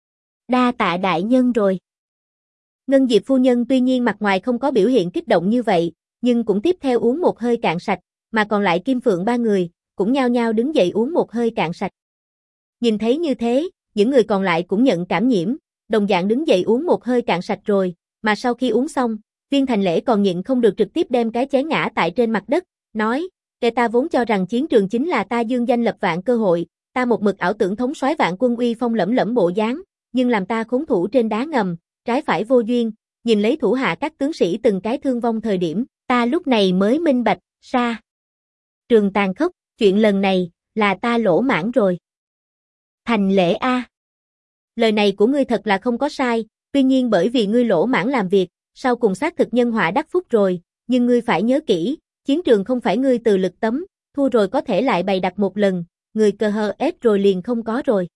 Đa tạ đại nhân rồi. Ngân Diệp phu nhân tuy nhiên mặt ngoài không có biểu hiện kích động như vậy, nhưng cũng tiếp theo uống một hơi cạn sạch, mà còn lại Kim Phượng 3 người, cũng nhao nhao đứng dậy uống một hơi cạn sạch. Nhìn thấy như thế, những người còn lại cũng nhận cảm nhiễm, đồng dạng đứng dậy uống một hơi cạn sạch rồi, mà sau khi uống xong, Viên Thành Lễ còn nhịn không được trực tiếp đem cái chén ngã tại trên mặt đất, nói, ta vốn cho rằng chiến trường chính là ta dương danh lập vạn cơ hội, ta một mực ảo tưởng thống soái vạn quân uy phong lẫm lẫm bộ dáng, nhưng làm ta khốn thủ trên đá ngầm, trái phải vô duyên, nhìn lấy thủ hạ các tướng sĩ từng cái thương vong thời điểm, ta lúc này mới minh bạch, sa trường tàn khốc, chuyện lần này, là ta lỗ mãn rồi. Thành Lễ a. Lời này của ngươi thật là không có sai, Tuy nhiên bởi vì ngươi lỗ mãng làm việc, sau cùng xác thực nhân họa đắc phúc rồi, nhưng ngươi phải nhớ kỹ, chiến trường không phải ngươi từ lực tấm, thua rồi có thể lại bày đặt một lần, người cờ hờ ép rồi liền không có rồi.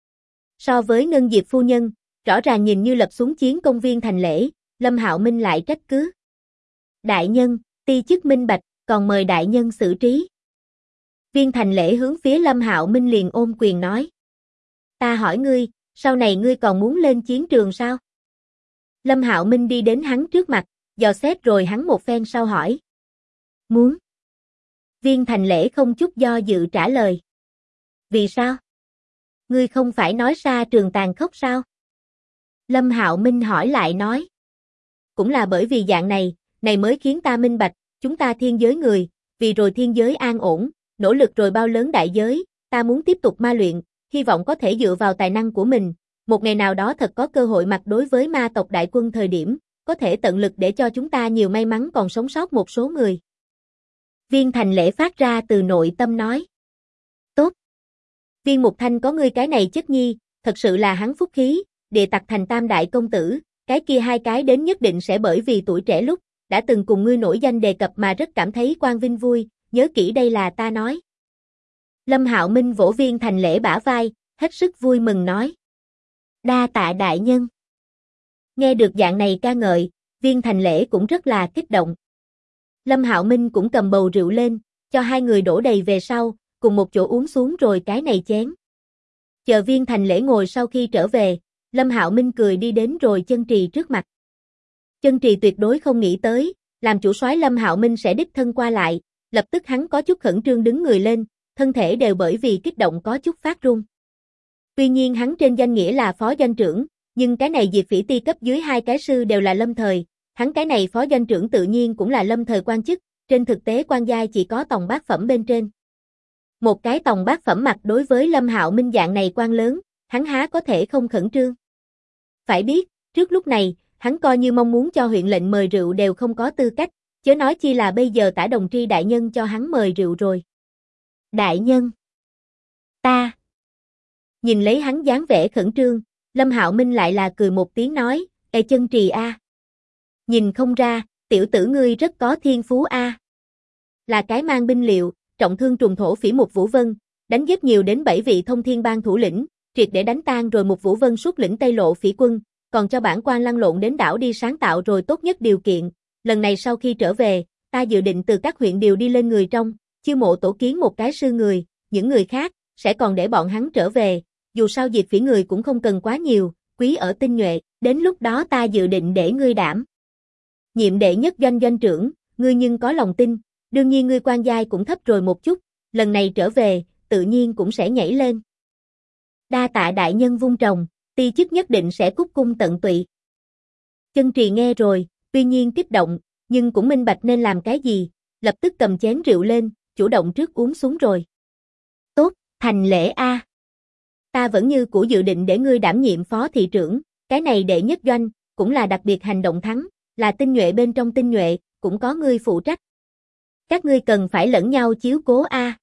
So với Ngân Diệp phu nhân, rõ ràng nhìn như lập xuống chiến công viên thành lễ, Lâm Hạo Minh lại trách cứ. Đại nhân, ti chức minh bạch, còn mời đại nhân xử trí. Viên thành lễ hướng phía Lâm Hạo Minh liền ôm quyền nói. Ta hỏi ngươi, sau này ngươi còn muốn lên chiến trường sao? Lâm Hạo Minh đi đến hắn trước mặt, dò xét rồi hắn một phen sau hỏi. Muốn. Viên thành lễ không chút do dự trả lời. Vì sao? Ngươi không phải nói xa trường tàn khốc sao? Lâm Hạo Minh hỏi lại nói. Cũng là bởi vì dạng này mới khiến ta minh bạch, chúng ta thiên giới người, vì rồi thiên giới an ổn, nỗ lực rồi bao lớn đại giới, ta muốn tiếp tục ma luyện, hy vọng có thể dựa vào tài năng của mình, một ngày nào đó thật có cơ hội mặt đối với ma tộc đại quân thời điểm, có thể tận lực để cho chúng ta nhiều may mắn còn sống sót một số người. Viên thành lễ phát ra từ nội tâm nói. Tốt. Viên Mục Thanh có ngươi cái này chất nhi, thật sự là hắn phúc khí, địa tặc thành tam đại công tử, cái kia hai cái đến nhất định sẽ bởi vì tuổi trẻ lúc, đã từng cùng ngươi nổi danh đề cập mà rất cảm thấy quang vinh vui, nhớ kỹ đây là ta nói. Lâm Hạo Minh vỗ Viên thành lễ bả vai, hết sức vui mừng nói. Đa tạ đại nhân. Nghe được dạng này ca ngợi, Viên thành lễ cũng rất là kích động. Lâm Hạo Minh cũng cầm bầu rượu lên, cho hai người đổ đầy về sau, cùng một chỗ uống xuống rồi cái này chén. Chờ Viên thành lễ ngồi sau khi trở về, Lâm Hạo Minh cười đi đến rồi Chân Trì trước mặt. Chân Trì tuyệt đối không nghĩ tới, làm chủ soái Lâm Hạo Minh sẽ đích thân qua lại, lập tức hắn có chút khẩn trương đứng người lên, thân thể đều bởi vì kích động có chút phát run. Tuy nhiên hắn trên danh nghĩa là phó doanh trưởng, nhưng cái này Diệp Phỉ Ti cấp dưới hai cái sư đều là lâm thời, hắn cái này phó doanh trưởng tự nhiên cũng là lâm thời quan chức, trên thực tế quan giai chỉ có tòng bát phẩm bên trên. Một cái tòng bát phẩm mặt đối với Lâm Hạo Minh dạng này quan lớn, hắn há có thể không khẩn trương. Phải biết, trước lúc này, hắn coi như mong muốn cho huyện lệnh mời rượu đều không có tư cách, chớ nói chi là bây giờ Tả Đồng Tri đại nhân cho hắn mời rượu rồi. Đại nhân. Ta. Nhìn lấy hắn dáng vẻ khẩn trương, Lâm Hạo Minh lại là cười một tiếng nói, Ê Chân Trì a. Nhìn không ra, tiểu tử ngươi rất có thiên phú a. Là cái mang binh liệu, trọng thương trùng thổ phỉ Mục Vũ Vân, đánh giết nhiều đến 7 vị thông thiên bang thủ lĩnh, triệt để đánh tan rồi Mục Vũ Vân xuất lĩnh Tây Lộ phỉ quân, còn cho bản quan lăn lộn đến đảo đi sáng tạo rồi tốt nhất điều kiện. Lần này sau khi trở về, ta dự định từ các huyện điều đi lên người trong, chiêu mộ tổ kiến một cái sư người, những người khác, sẽ còn để bọn hắn trở về, dù sao Diệp Phỉ người cũng không cần quá nhiều, quý ở tinh nhuệ, đến lúc đó ta dự định để ngươi đảm nhiệm đệ nhất doanh doanh trưởng, ngươi nhưng có lòng tin, đương nhiên ngươi quan giai cũng thấp rồi một chút, lần này trở về, tự nhiên cũng sẽ nhảy lên. Đa tạ đại nhân vung trồng, ti chức nhất định sẽ cúc cung tận tụy. Chân Trì nghe rồi, tuy nhiên kích động, nhưng cũng minh bạch nên làm cái gì, lập tức cầm chén rượu lên, chủ động trước uống xuống rồi. Tốt, thành lễ a. Ta vẫn như cũ dự định để ngươi đảm nhiệm phó thị trưởng, cái này đệ nhất doanh, cũng là đặc biệt hành động thắng, là tinh nhuệ bên trong tinh nhuệ, cũng có ngươi phụ trách. Các ngươi cần phải lẫn nhau chiếu cố a.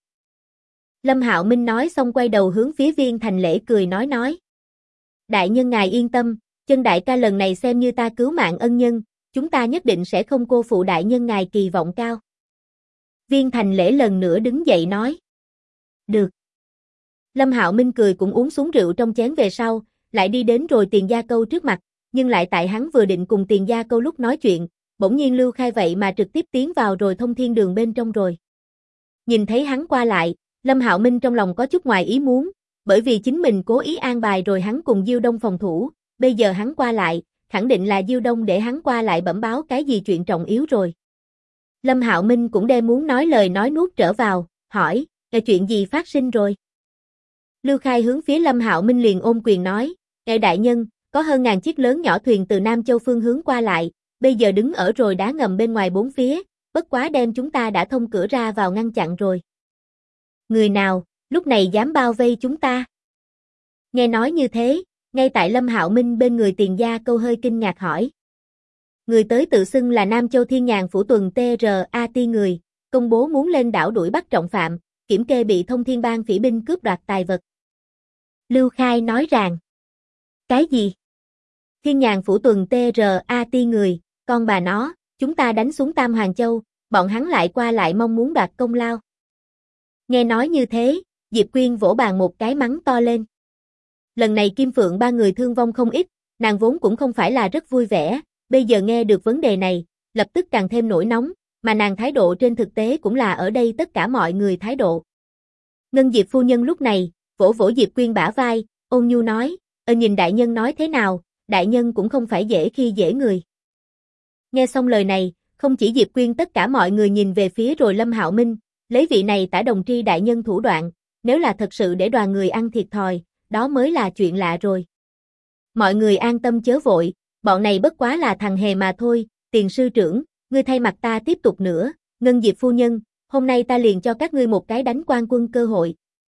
Lâm Hạo Minh nói xong quay đầu hướng phía Viên thành lễ cười nói. Đại nhân ngài yên tâm, Chân đại ca lần này xem như ta cứu mạng ân nhân, chúng ta nhất định sẽ không cô phụ đại nhân ngài kỳ vọng cao. Viên thành lễ lần nữa đứng dậy nói. Được. Lâm Hạo Minh cười cũng uống xuống rượu trong chén về sau, lại đi đến rồi Tiền Gia Câu trước mặt, nhưng lại tại hắn vừa định cùng Tiền Gia Câu lúc nói chuyện, bỗng nhiên Lưu Khai vậy mà trực tiếp tiến vào rồi Thông Thiên Đường bên trong rồi. Nhìn thấy hắn qua lại, Lâm Hạo Minh trong lòng có chút ngoài ý muốn, bởi vì chính mình cố ý an bài rồi hắn cùng Diêu Đông phòng thủ, bây giờ hắn qua lại, khẳng định là Diêu Đông để hắn qua lại bẩm báo cái gì chuyện trọng yếu rồi. Lâm Hạo Minh cũng đem muốn nói lời nói nuốt trở vào, hỏi, là chuyện gì phát sinh rồi? Lưu Khai hướng phía Lâm Hạo Minh liền ôm quyền nói, đại nhân, có hơn ngàn chiếc lớn nhỏ thuyền từ Nam Châu phương hướng qua lại, bây giờ đứng ở rồi đá ngầm bên ngoài bốn phía, bất quá đem chúng ta đã thông cửa ra vào ngăn chặn rồi. Người nào, lúc này dám bao vây chúng ta? Nghe nói như thế, ngay tại Lâm Hạo Minh bên người Tiền Gia Câu hơi kinh ngạc hỏi. Người tới tự xưng là Nam Châu Thiên Nhàn Phủ Tuần TRAT người, công bố muốn lên đảo đuổi bắt trọng phạm, kiểm kê bị Thông Thiên Bang phỉ binh cướp đoạt tài vật. Lưu Khai nói rằng. Cái gì? Thiên Nhàn Phủ tuần TRAT người, con bà nó, chúng ta đánh xuống Tam Hoàng Châu, bọn hắn lại qua lại mong muốn đoạt công lao. Nghe nói như thế, Diệp Quyên vỗ bàn một cái mắng to lên. Lần này Kim Phượng ba người thương vong không ít, nàng vốn cũng không phải là rất vui vẻ, bây giờ nghe được vấn đề này, lập tức càng thêm nổi nóng, mà nàng thái độ trên thực tế cũng là ở đây tất cả mọi người thái độ. Ngân Diệp phu nhân lúc này, vỗ vỗ Diệp Quyên bả vai, ôn nhu nói, nhìn đại nhân nói thế nào, đại nhân cũng không phải dễ khi dễ người. Nghe xong lời này, không chỉ Diệp Quyên tất cả mọi người nhìn về phía rồi Lâm Hạo Minh, lấy vị này Tả Đồng Tri đại nhân thủ đoạn, nếu là thật sự để đoàn người ăn thiệt thòi, đó mới là chuyện lạ rồi. Mọi người an tâm chớ vội, bọn này bất quá là thằng hề mà thôi, Tiền sư trưởng, ngươi thay mặt ta tiếp tục nữa, Ngân Diệp phu nhân, hôm nay ta liền cho các ngươi một cái đánh quan quân cơ hội.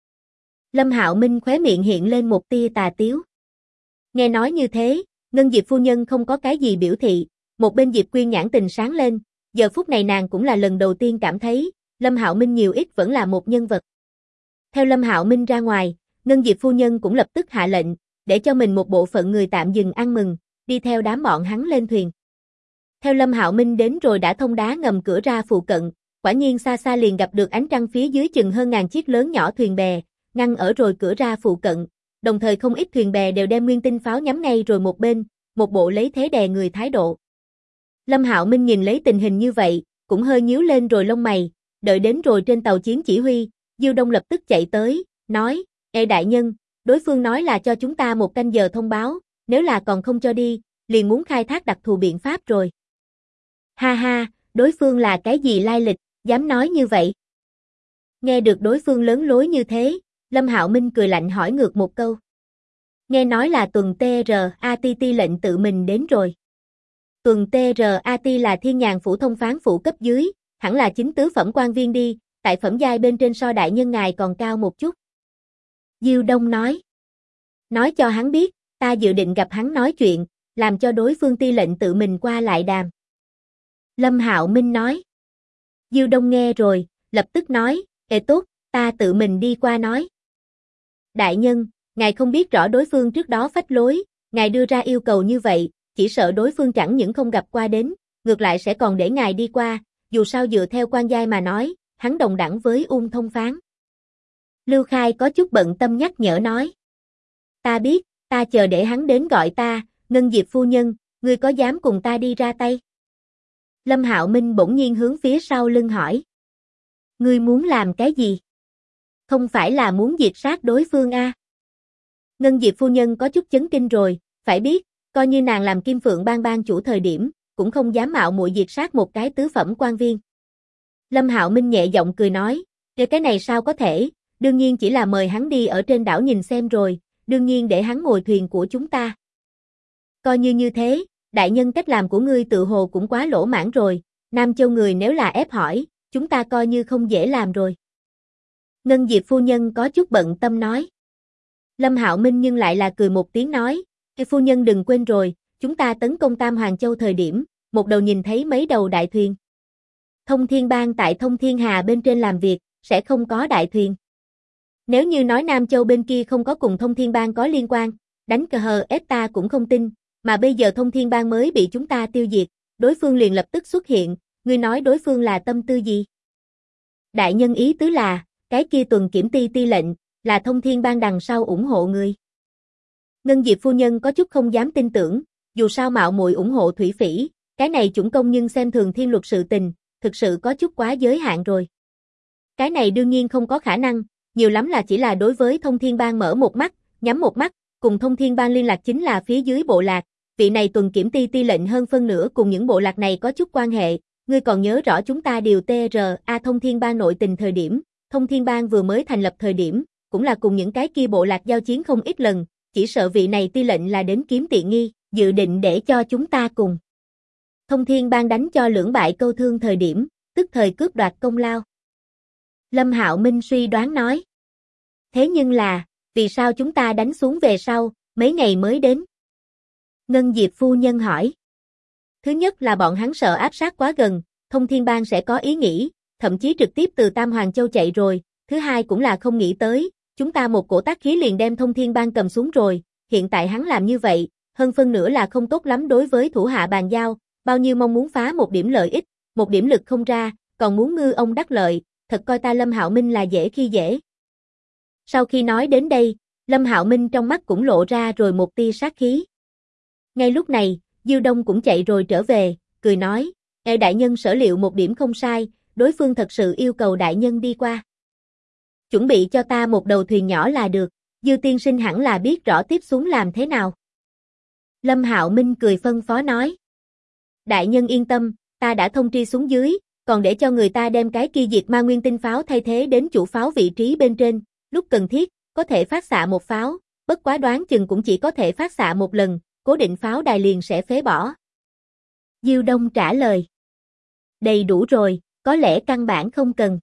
Lâm Hạo Minh khóe miệng hiện lên một tia tà tiếu. Nghe nói như thế, Ngân Diệp phu nhân không có cái gì biểu thị, một bên Diệp Quyên nhãn tình sáng lên, giờ phút này nàng cũng là lần đầu tiên cảm thấy, Lâm Hạo Minh nhiều ít vẫn là một nhân vật. Theo Lâm Hạo Minh ra ngoài, Ngân Diệp phu nhân cũng lập tức hạ lệnh, để cho mình một bộ phận người tạm dừng ăn mừng, đi theo đám bọn hắn lên thuyền. Theo Lâm Hạo Minh đến rồi đã thông đá ngầm cửa ra phụ cận, quả nhiên xa xa liền gặp được ánh trăng phía dưới chừng hơn ngàn chiếc lớn nhỏ thuyền bè, ngăn ở rồi cửa ra phụ cận, đồng thời không ít thuyền bè đều đem nguyên tinh pháo nhắm ngay rồi một bên, một bộ lấy thế đè người thái độ. Lâm Hạo Minh nhìn lấy tình hình như vậy, cũng hơi nhíu lên rồi lông mày, đợi đến rồi trên tàu chiến chỉ huy, Diêu Đông lập tức chạy tới, nói, ê đại nhân, đối phương nói là cho chúng ta 1 canh giờ thông báo, nếu là còn không cho đi, liền muốn khai thác đặc thù biện pháp rồi. Ha ha, đối phương là cái gì lai lịch, dám nói như vậy? Nghe được đối phương lớn lối như thế, Lâm Hạo Minh cười lạnh hỏi ngược một câu. Nghe nói là tuần TRAT lệnh tự mình đến rồi. Tuần TRAT là Thiên Nhàn Phủ thông phán phủ cấp dưới, hẳn là chính tứ phẩm quan viên đi, tại phẩm giai bên trên so đại nhân ngài còn cao một chút. Diêu Đông nói. Nói cho hắn biết, ta dự định gặp hắn nói chuyện, làm cho đối phương ti lệnh tự mình qua lại đàm. Lâm Hạo Minh nói. Diêu Đông nghe rồi, lập tức nói, ê tốt, ta tự mình đi qua nói. Đại nhân, ngài không biết rõ đối phương trước đó phách lối, ngài đưa ra yêu cầu như vậy, chỉ sợ đối phương chẳng những không gặp qua đến, ngược lại sẽ còn để ngài đi qua, dù sao dựa theo quan giai mà nói, hắn đồng đẳng với Ung thông phán. Lưu Khai có chút bận tâm nhắc nhở nói. Ta biết, ta chờ để hắn đến gọi ta, Ngân Diệp phu nhân, ngươi có dám cùng ta đi ra tay? Lâm Hạo Minh bỗng nhiên hướng phía sau lưng hỏi. Ngươi muốn làm cái gì? Không phải là muốn diệt sát đối phương a? Ngân Diệp phu nhân có chút chấn kinh rồi, phải biết, coi như nàng làm Kim Phượng ban chủ thời điểm, cũng không dám mạo muội diệt sát một cái tứ phẩm quan viên. Lâm Hạo Minh nhẹ giọng cười nói, cái này sao có thể, đương nhiên chỉ là mời hắn đi ở trên đảo nhìn xem rồi, đương nhiên để hắn ngồi thuyền của chúng ta. Coi như như thế, đại nhân cách làm của ngươi tự hồ cũng quá lỗ mãng rồi, Nam Châu người nếu là ép hỏi, chúng ta coi như không dễ làm rồi. Ngân Diệp phu nhân có chút bận tâm nói. Lâm Hạo Minh nhưng lại là cười một tiếng nói, phu nhân đừng quên rồi, chúng ta tấn công Tam Hoàng Châu thời điểm, một đầu nhìn thấy mấy đầu đại thuyền. Thông Thiên Bang tại Thông Thiên Hà bên trên làm việc, sẽ không có đại thuyền. Nếu như nói Nam Châu bên kia không có cùng Thông Thiên Bang có liên quan, đánh cờ hờ ép ta cũng không tin, mà bây giờ Thông Thiên Bang mới bị chúng ta tiêu diệt, đối phương liền lập tức xuất hiện, ngươi nói đối phương là tâm tư gì? Đại nhân ý tứ là, cái kia tuần kiểm ti lệnh, là Thông Thiên Bang đằng sau ủng hộ người. Ngân Diệp phu nhân có chút không dám tin tưởng, dù sao mạo muội ủng hộ thủy phỉ, cái này chủng công nhưng xem thường thiên luật sự tình, thực sự có chút quá giới hạn rồi. Cái này đương nhiên không có khả năng, nhiều lắm là chỉ là đối với Thông Thiên Bang mở một mắt, nhắm một mắt, cùng Thông Thiên Bang liên lạc chính là phía dưới bộ lạc, vị này tuần kiểm ti lệnh hơn phân nửa cùng những bộ lạc này có chút quan hệ, ngươi còn nhớ rõ chúng ta điều TRA Thông Thiên Bang nội tình thời điểm, Thông Thiên Bang vừa mới thành lập thời điểm, cũng là cùng những cái kia bộ lạc giao chiến không ít lần, chỉ sợ vị này ti lệnh là đến kiếm tiện nghi, dự định để cho chúng ta cùng Thông Thiên Bang đánh cho lưỡng bại câu thương thời điểm, tức thời cướp đoạt công lao. Lâm Hạo Minh suy đoán nói. Thế nhưng là, vì sao chúng ta đánh xuống về sau, mấy ngày mới đến? Ngân Diệp phu nhân hỏi. Thứ nhất là bọn hắn sợ áp sát quá gần, Thông Thiên Bang sẽ có ý nghĩ, thậm chí trực tiếp từ Tam Hoàng Châu chạy rồi, thứ hai cũng là không nghĩ tới, chúng ta một cổ tác khí liền đem Thông Thiên Bang cầm xuống rồi, hiện tại hắn làm như vậy, hơn phân nửa là không tốt lắm đối với thủ hạ bàn giao, bao nhiêu mong muốn phá một điểm lợi ích, một điểm lực không ra, còn muốn ngư ông đắc lợi, thật coi ta Lâm Hạo Minh là dễ khi dễ. Sau khi nói đến đây, Lâm Hạo Minh trong mắt cũng lộ ra rồi một tia sát khí. Ngay lúc này, Diêu Đông cũng chạy rồi trở về, cười nói, đại nhân sở liệu một điểm không sai, đối phương thật sự yêu cầu đại nhân đi qua. Chuẩn bị cho ta một đầu thuyền nhỏ là được, Diêu tiên sinh hẳn là biết rõ tiếp xuống làm thế nào. Lâm Hạo Minh cười phân phó nói. Đại nhân yên tâm, ta đã thông tri xuống dưới, còn để cho người ta đem cái kia diệt ma nguyên tinh pháo thay thế đến chủ pháo vị trí bên trên, lúc cần thiết, có thể phát xạ một pháo, bất quá đoán chừng cũng chỉ có thể phát xạ một lần, cố định pháo đài liền sẽ phế bỏ. Diêu Đông trả lời. Đầy đủ rồi, có lẽ căn bản không cần.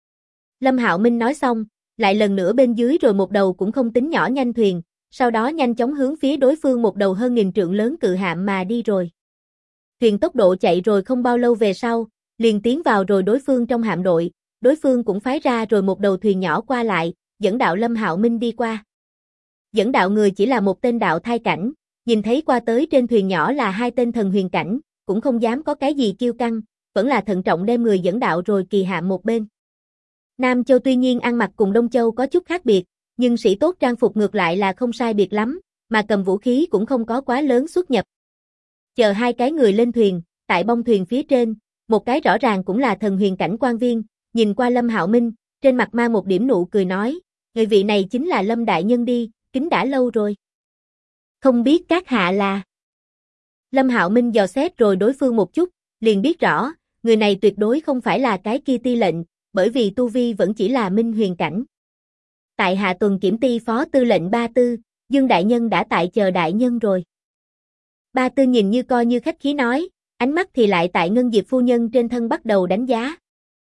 Lâm Hạo Minh nói xong, lại lần nữa bên dưới rồi một đầu cũng không tính nhỏ nhanh thuyền, sau đó nhanh chóng hướng phía đối phương một đầu hơn 1000 trượng lớn cự hạm mà đi rồi. Thuyền tốc độ chạy rồi không bao lâu về sau, liền tiến vào rồi đối phương trong hạm đội, đối phương cũng phái ra rồi một đầu thuyền nhỏ qua lại, dẫn đạo Lâm Hạo Minh đi qua. Dẫn đạo người chỉ là một tên đạo thai cảnh, nhìn thấy qua tới trên thuyền nhỏ là hai tên thần huyền cảnh, cũng không dám có cái gì kiêu căng, vẫn là thận trọng đem người dẫn đạo rồi kỳ hạm một bên. Nam Châu tuy nhiên ăn mặc cùng Đông Châu có chút khác biệt, nhưng sĩ tốt trang phục ngược lại là không sai biệt lắm, mà cầm vũ khí cũng không có quá lớn xuất nhập. Chờ hai cái người lên thuyền, tại bông thuyền phía trên, một cái rõ ràng cũng là thần huyền cảnh quan viên, nhìn qua Lâm Hạo Minh, trên mặt mang một điểm nụ cười nói, người vị này chính là Lâm đại nhân đi, kính đã lâu rồi. Không biết các hạ là. Lâm Hạo Minh dò xét rồi đối phương một chút, liền biết rõ, người này tuyệt đối không phải là cái kia ti lệnh, bởi vì tu vi vẫn chỉ là minh huyền cảnh. Tại hạ tuần kiểm ty phó tư lệnh Ba Tư, Dương đại nhân đã tại chờ đại nhân rồi. Ba Tư nhìn như coi như khách khí nói, ánh mắt thì lại tại Ngân Diệp phu nhân trên thân bắt đầu đánh giá.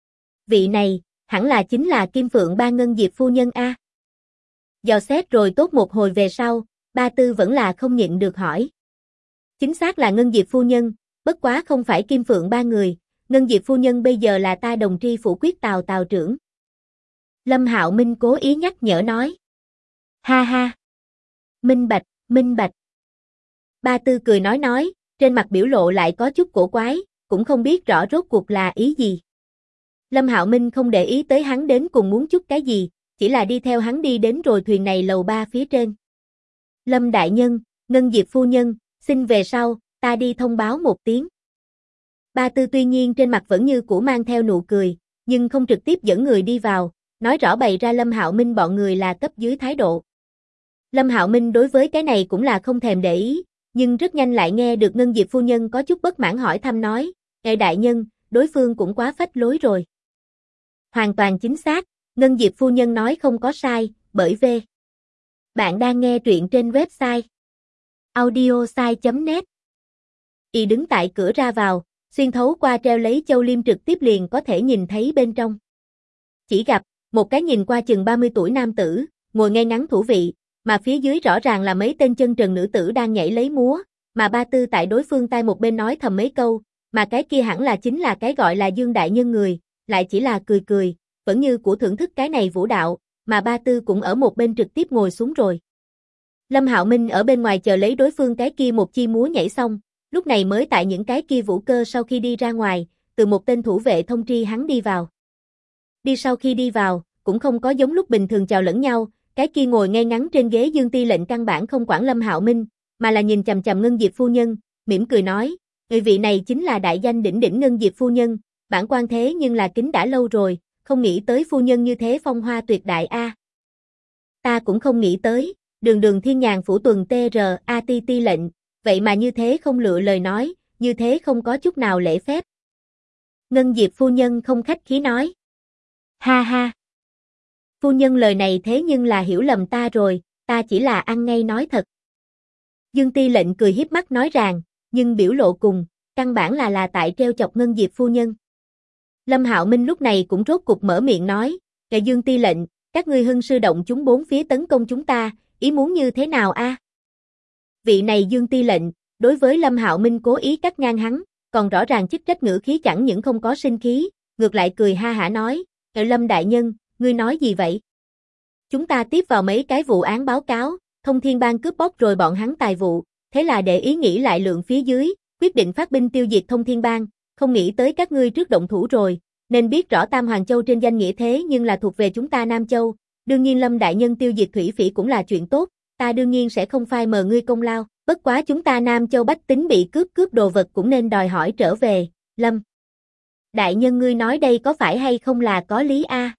Vị này, hẳn là chính là Kim Phượng Ba Ngân Diệp phu nhân a. Dò xét rồi tốt một hồi về sau, Ba Tư vẫn là không nhịn được hỏi. Chính xác là Ngân Diệp phu nhân, bất quá không phải Kim Phượng Ba người, Ngân Diệp phu nhân bây giờ là ta đồng tri phủ quyết Tào Tào trưởng. Lâm Hạo Minh cố ý nhắc nhở nói. Ha ha. Minh bạch, minh bạch. Ba Tư cười nói, trên mặt biểu lộ lại có chút cổ quái, cũng không biết rõ rốt cuộc là ý gì. Lâm Hạo Minh không để ý tới hắn đến cùng muốn chút cái gì, chỉ là đi theo hắn đi đến rồi thuyền này lầu 3 phía trên. Lâm đại nhân, Ngân Diệp phu nhân, xin về sau, ta đi thông báo một tiếng. Ba Tư tuy nhiên trên mặt vẫn như cũ mang theo nụ cười, nhưng không trực tiếp dẫn người đi vào, nói rõ bày ra Lâm Hạo Minh bọn người là cấp dưới thái độ. Lâm Hạo Minh đối với cái này cũng là không thèm để ý, nhưng rất nhanh lại nghe được Ngân Diệp phu nhân có chút bất mãn hỏi thăm nói, đại nhân, đối phương cũng quá phách lối rồi. Hoàn toàn chính xác, Ngân Diệp phu nhân nói không có sai, bởi vì bạn đang nghe truyện trên website audiosai.net. Y đứng tại cửa ra vào, xuyên thấu qua treo lấy châu liêm trực tiếp liền có thể nhìn thấy bên trong. Chỉ gặp, một cái nhìn qua chừng 30 tuổi nam tử, ngồi ngay ngắn thủ vị, mà phía dưới rõ ràng là mấy tên chân trần nữ tử đang nhảy lấy múa, mà Ba Tư tại đối phương tai một bên nói thầm mấy câu, mà cái kia hẳn là chính là cái gọi là Dương đại nhân người, lại chỉ là cười cười, vẫn như của thưởng thức cái này vũ đạo, mà Ba Tư cũng ở một bên trực tiếp ngồi xuống rồi. Lâm Hạo Minh ở bên ngoài chờ lấy đối phương cái kia một chi múa nhảy xong, lúc này mới tại những cái kia vũ cơ sau khi đi ra ngoài, từ một tên thủ vệ thông tri hắn đi vào. Đi sau khi đi vào, cũng không có giống lúc bình thường chào lẫn nhau, cái kia ngồi ngay ngắn trên ghế Dương Ti lệnh căn bản không quản Lâm Hạo Minh, mà là nhìn chằm chằm Ngân Diệp phu nhân, mỉm cười nói, người vị này chính là đại danh đỉnh đỉnh Ngân Diệp phu nhân, bản quan thế nhưng là kính đã lâu rồi, không nghĩ tới phu nhân như thế phong hoa tuyệt đại a. Ta cũng không nghĩ tới, đường đường thiên nhàn phủ tuần TRATT lệnh, vậy mà như thế không lựa lời nói, như thế không có chút nào lễ phép. Ngân Diệp phu nhân không khách khí nói. Ha ha. Phu nhân lời này thế nhưng là hiểu lầm ta rồi, ta chỉ là ăn ngay nói thật. Dương Ti lệnh cười hiếp mắt nói rằng, nhưng biểu lộ cùng, căn bản là tại treo chọc Ngân Diệp phu nhân. Lâm Hạo Minh lúc này cũng rốt cục mở miệng nói, Dương Ti lệnh, các ngươi hưng sư động chúng bốn phía tấn công chúng ta, ý muốn như thế nào a? Vị này Dương Ti lệnh, đối với Lâm Hạo Minh cố ý cắt ngang hắn, còn rõ ràng chức trách ngữ khí chẳng những không có sinh khí, ngược lại cười ha hả nói, Lâm đại nhân, ngươi nói gì vậy? Chúng ta tiếp vào mấy cái vụ án báo cáo, Thông Thiên Bang cướp bóc rồi bọn hắn tài vụ, thế là để ý nghĩ lại lượng phía dưới, quyết định phát binh tiêu diệt Thông Thiên Bang, không nghĩ tới các ngươi trước động thủ rồi, nên biết rõ Tam Hoàng Châu trên danh nghĩa thế nhưng là thuộc về chúng ta Nam Châu, đương nhiên Lâm đại nhân tiêu diệt thủy phỉ cũng là chuyện tốt, ta đương nhiên sẽ không phai mờ ngươi công lao, bất quá chúng ta Nam Châu bách tính bị cướp đồ vật cũng nên đòi hỏi trở về, Lâm đại nhân ngươi nói đây có phải hay không là có lý a?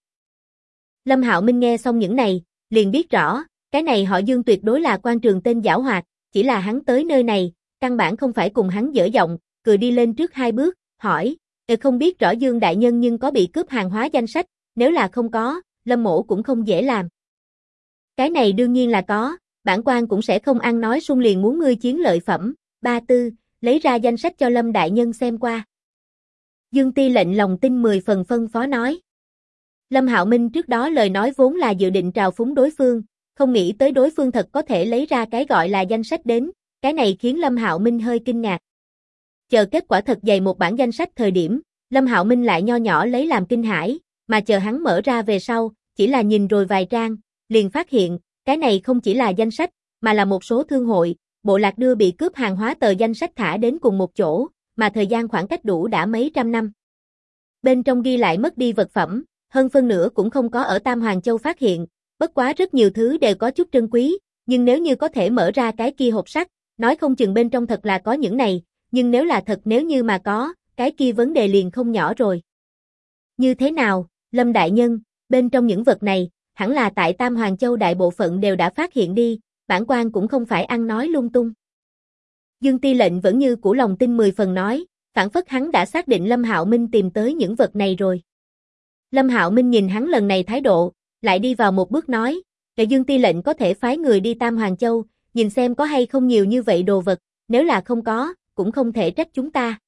Lâm Hạo Minh nghe xong những này, liền biết rõ, cái này họ Dương tuyệt đối là quan trường tên giảo hoạt, chỉ là hắn tới nơi này, căn bản không phải cùng hắn giở giọng, cười đi lên trước 2 bước, hỏi, không biết rõ Dương đại nhân nhưng có bị cướp hàng hóa danh sách, nếu là không có, Lâm mỗ cũng không dễ làm. Cái này đương nhiên là có, bản quan cũng sẽ không ăn nói sung liền muốn ngươi chiến lợi phẩm, Ba Tư, lấy ra danh sách cho Lâm đại nhân xem qua. Dương Ti lệnh lòng tin 10 phần phân phó nói. Lâm Hạo Minh trước đó lời nói vốn là dự định trào phúng đối phương, không nghĩ tới đối phương thật có thể lấy ra cái gọi là danh sách đến, cái này khiến Lâm Hạo Minh hơi kinh ngạc. Chờ kết quả thật dày một bản danh sách thời điểm, Lâm Hạo Minh lại nho nhỏ lấy làm kinh hãi, mà chờ hắn mở ra về sau, chỉ là nhìn rồi vài trang, liền phát hiện, cái này không chỉ là danh sách, mà là một số thương hội, bộ lạc đưa bị cướp hàng hóa tờ danh sách thả đến cùng một chỗ, mà thời gian khoảng cách đủ đã mấy trăm năm. Bên trong ghi lại mất đi vật phẩm, hơn phân nửa cũng không có ở Tam Hoàng Châu phát hiện, bất quá rất nhiều thứ đều có chút trân quý, nhưng nếu như có thể mở ra cái kia hộp sắt, nói không chừng bên trong thật là có những này, nhưng nếu là thật nếu như mà có, cái kia vấn đề liền không nhỏ rồi. Như thế nào, Lâm đại nhân, bên trong những vật này, hẳn là tại Tam Hoàng Châu đại bộ phận đều đã phát hiện đi, bản quan cũng không phải ăn nói lung tung. Dương Ti lệnh vẫn như cũ lòng tin 10 phần nói, phản phất hắn đã xác định Lâm Hạo Minh tìm tới những vật này rồi. Lâm Hạo Minh nhìn hắn lần này thái độ, lại đi vào một bước nói, để Dương Ti lệnh có thể phái người đi Tam Hoàng Châu, nhìn xem có hay không nhiều như vậy đồ vật, nếu là không có, cũng không thể trách chúng ta.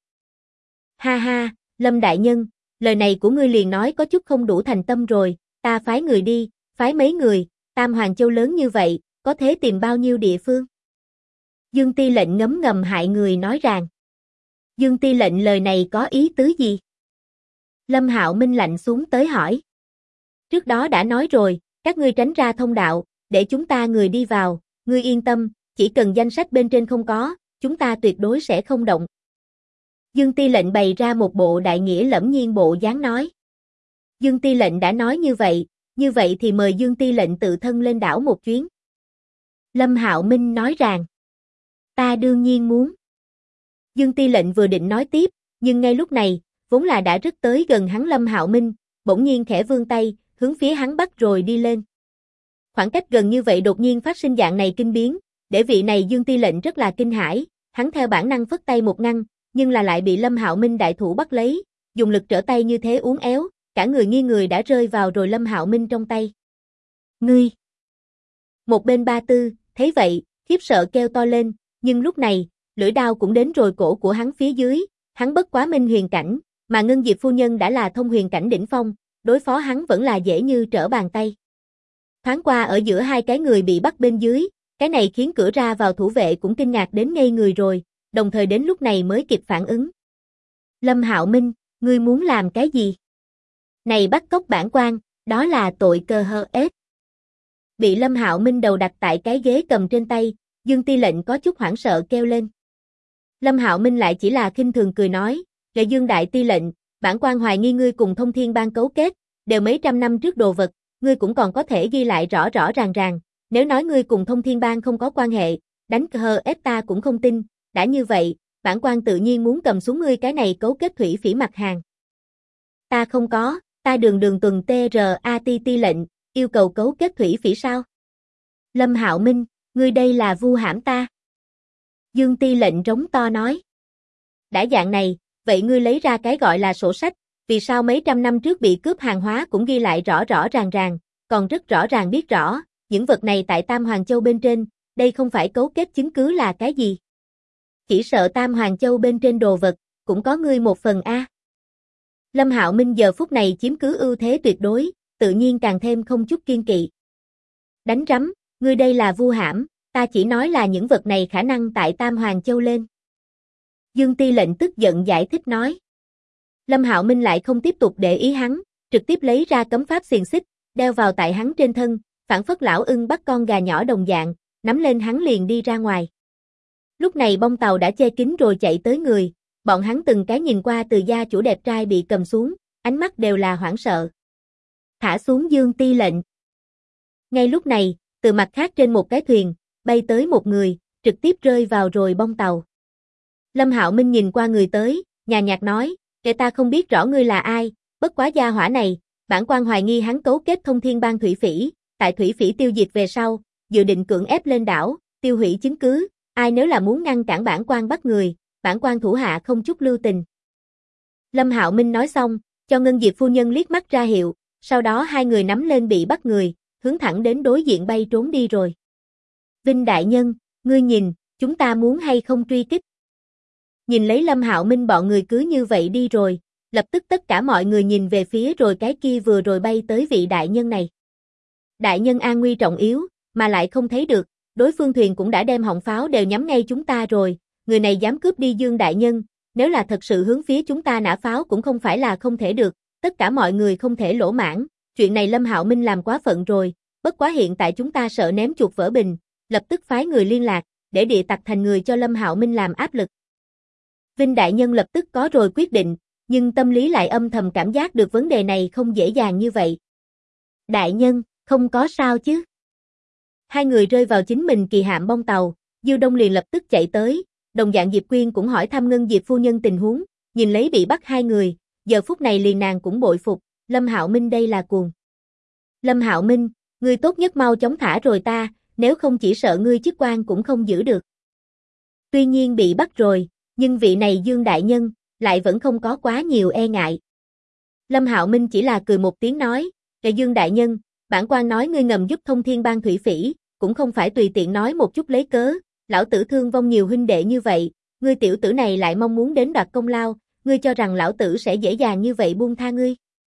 Ha ha, Lâm đại nhân, lời này của ngươi liền nói có chút không đủ thành tâm rồi, ta phái người đi, phái mấy người, Tam Hoàng Châu lớn như vậy, có thể tìm bao nhiêu địa phương? Dương Ti lệnh ngấm ngầm hại người nói rằng. Dương Ti lệnh lời này có ý tứ gì? Lâm Hạo Minh lạnh xuống tới hỏi. Trước đó đã nói rồi, các ngươi tránh ra thông đạo, để chúng ta người đi vào, ngươi yên tâm, chỉ cần danh sách bên trên không có, chúng ta tuyệt đối sẽ không động. Dương Ti lệnh bày ra một bộ đại nghĩa lẫm nhiên bộ dáng nói. Dương Ti lệnh đã nói như vậy thì mời Dương Ti lệnh tự thân lên đảo một chuyến. Lâm Hạo Minh nói rằng, ta đương nhiên muốn. Dương Ti lệnh vừa định nói tiếp, nhưng ngay lúc này, vốn là đã rất tới gần hắn Lâm Hạo Minh, bỗng nhiên khẽ vươn tay, hướng phía hắn bắt rồi đi lên. Khoảng cách gần như vậy đột nhiên phát sinh dạng này kinh biến, để vị này Dương Ti lệnh rất là kinh hãi, hắn theo bản năng phất tay một ngăn, nhưng là lại bị Lâm Hạo Minh đại thủ bắt lấy, dùng lực trở tay như thế uốn éo, cả người nghiêng người đã rơi vào rồi Lâm Hạo Minh trong tay. Ngươi! Một bên Ba Tư, thấy vậy, khiếp sợ kêu to lên, nhưng lúc này, lưỡi đao cũng đến rồi cổ của hắn phía dưới, hắn bất quá minh huyền cảnh, mà Ngân Diệp phu nhân đã là thông huyền cảnh đỉnh phong, đối phó hắn vẫn là dễ như trở bàn tay. Thoáng qua ở giữa hai cái người bị bắt bên dưới, cái này khiến cửa ra vào thủ vệ cũng kinh ngạc đến ngây người rồi, đồng thời đến lúc này mới kịp phản ứng. Lâm Hạo Minh, ngươi muốn làm cái gì? Này bắt cóc bản quan, đó là tội cơ hơ ết. Bị Lâm Hạo Minh đầu đặt tại cái ghế cầm trên tay, Dương Ti lệnh có chút hoảng sợ kêu lên. Lâm Hạo Minh lại chỉ là khinh thường cười nói, "Lệ Dương đại ti lệnh, bản quan hoài nghi ngươi cùng Thông Thiên Bang cấu kết, đều mấy trăm năm trước đồ vật, ngươi cũng còn có thể ghi lại rõ rõ ràng, nếu nói ngươi cùng Thông Thiên Bang không có quan hệ, đánh hơ ết ta cũng không tin, đã như vậy, bản quan tự nhiên muốn cầm xuống ngươi cái này cấu kết thủy phỉ mặt hàng." Ta không có, ta đường tuần TRAT ti lệnh, yêu cầu cấu kết thủy phỉ sao? Lâm Hạo Minh, ngươi đây là vu hãm ta. Dương Ti lệnh rống to nói. Đã dạng này, vậy ngươi lấy ra cái gọi là sổ sách, vì sao mấy trăm năm trước bị cướp hàng hóa cũng ghi lại rõ rõ ràng, còn rất rõ ràng biết rõ, những vật này tại Tam Hoàng Châu bên trên, đây không phải cấu kết chứng cứ là cái gì? Chỉ sợ Tam Hoàng Châu bên trên đồ vật, cũng có ngươi một phần a. Lâm Hạo Minh giờ phút này chiếm cứ ưu thế tuyệt đối, tự nhiên càng thêm không chút kiên kỵ. Đánh rắm, ngươi đây là vu hãm, ta chỉ nói là những vật này khả năng tại Tam Hoàng Châu lên. Dương Ti lệnh tức giận giải thích nói. Lâm Hạo Minh lại không tiếp tục để ý hắn, trực tiếp lấy ra cấm pháp xiềng xích, đeo vào tại hắn trên thân, phảng phất lão ưng bắt con gà nhỏ đồng dạng, nắm lên hắn liền đi ra ngoài. Lúc này bong tàu đã che kín rồi chạy tới người, bọn hắn từng cái nhìn qua từ gia chủ đẹp trai bị cầm xuống, ánh mắt đều là hoảng sợ. Thả xuống Dương Ti lệnh. Ngay lúc này, từ mặt khác trên một cái thuyền, bay tới một người, trực tiếp rơi vào rồi bong tàu. Lâm Hạo Minh nhìn qua người tới, nhàn nhạt nói, kẻ ta không biết rõ ngươi là ai, bất quá gia hỏa này, bản quan hoài nghi hắn cấu kết Thông Thiên Bang thủy phỉ, tại thủy phỉ tiêu diệt về sau, dự định cưỡng ép lên đảo, tiêu hủy chứng cứ, ai nếu là muốn ngăn cản bản quan bắt người, bản quan thủ hạ không chút lưu tình. Lâm Hạo Minh nói xong, cho Ngân Diệp phu nhân liếc mắt ra hiệu, sau đó hai người nắm lên bị bắt người, hướng thẳng đến đối diện bay trốn đi rồi. Vinh đại nhân, ngươi nhìn, chúng ta muốn hay không truy kích? Nhìn lấy Lâm Hạo Minh bọn người cứ như vậy đi rồi, lập tức tất cả mọi người nhìn về phía rồi cái kia vừa rồi bay tới vị đại nhân này. Đại nhân an nguy trọng yếu, mà lại không thấy được, đối phương thuyền cũng đã đem họng pháo đều nhắm ngay chúng ta rồi, người này dám cướp đi Dương đại nhân, nếu là thật sự hướng phía chúng ta nã pháo cũng không phải là không thể được, tất cả mọi người không thể lỗ mãn, chuyện này Lâm Hạo Minh làm quá phận rồi, bất quá hiện tại chúng ta sợ ném chuột vỡ bình, lập tức phái người liên lạc, để địa tặc thành người cho Lâm Hạo Minh làm áp lực. Vinh đại nhân lập tức có rồi quyết định, nhưng tâm lý lại âm thầm cảm giác được vấn đề này không dễ dàng như vậy. Đại nhân, không có sao chứ? Hai người rơi vào chính mình kỳ hạm bong tàu, Dư Đông liền lập tức chạy tới, đồng dạng Diệp Quyên cũng hỏi thăm Ngân Diệp phu nhân tình huống, nhìn lấy bị bắt hai người, giờ phút này liền nàng cũng bội phục, Lâm Hạo Minh đây là cuồng. Lâm Hạo Minh, ngươi tốt nhất mau chóng thả rồi ta, nếu không chỉ sợ ngươi chức quan cũng không giữ được. Tuy nhiên bị bắt rồi, nhưng vị này Dương đại nhân lại vẫn không có quá nhiều e ngại. Lâm Hạo Minh chỉ là cười một tiếng nói, "Kệ Dương đại nhân, bản quan nói ngươi ngầm giúp Thông Thiên Bang thủy phỉ, cũng không phải tùy tiện nói một chút lấy cớ, lão tử thương vong nhiều huynh đệ như vậy, ngươi tiểu tử này lại mong muốn đến đoạt công lao, ngươi cho rằng lão tử sẽ dễ dàng như vậy buông tha ngươi?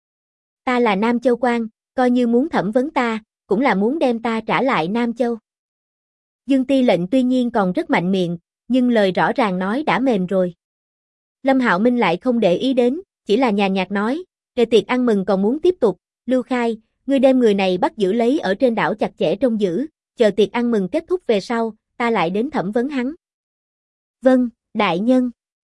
Ta là Nam Châu quan, coi như muốn thẩm vấn ta, cũng là muốn đem ta trả lại Nam Châu." Dương Ti lệnh tuy nhiên còn rất mạnh miệng, nhưng lời rõ ràng nói đã mềm rồi. Lâm Hạo Minh lại không để ý đến, chỉ là nhàn nhạt nói, "Kệ tiệc ăn mừng còn muốn tiếp tục, Lưu Khai, ngươi đem người này bắt giữ lấy ở trên đảo chặt chẽ trông giữ, chờ tiệc ăn mừng kết thúc về sau, ta lại đến thẩm vấn hắn." "Vâng, đại nhân."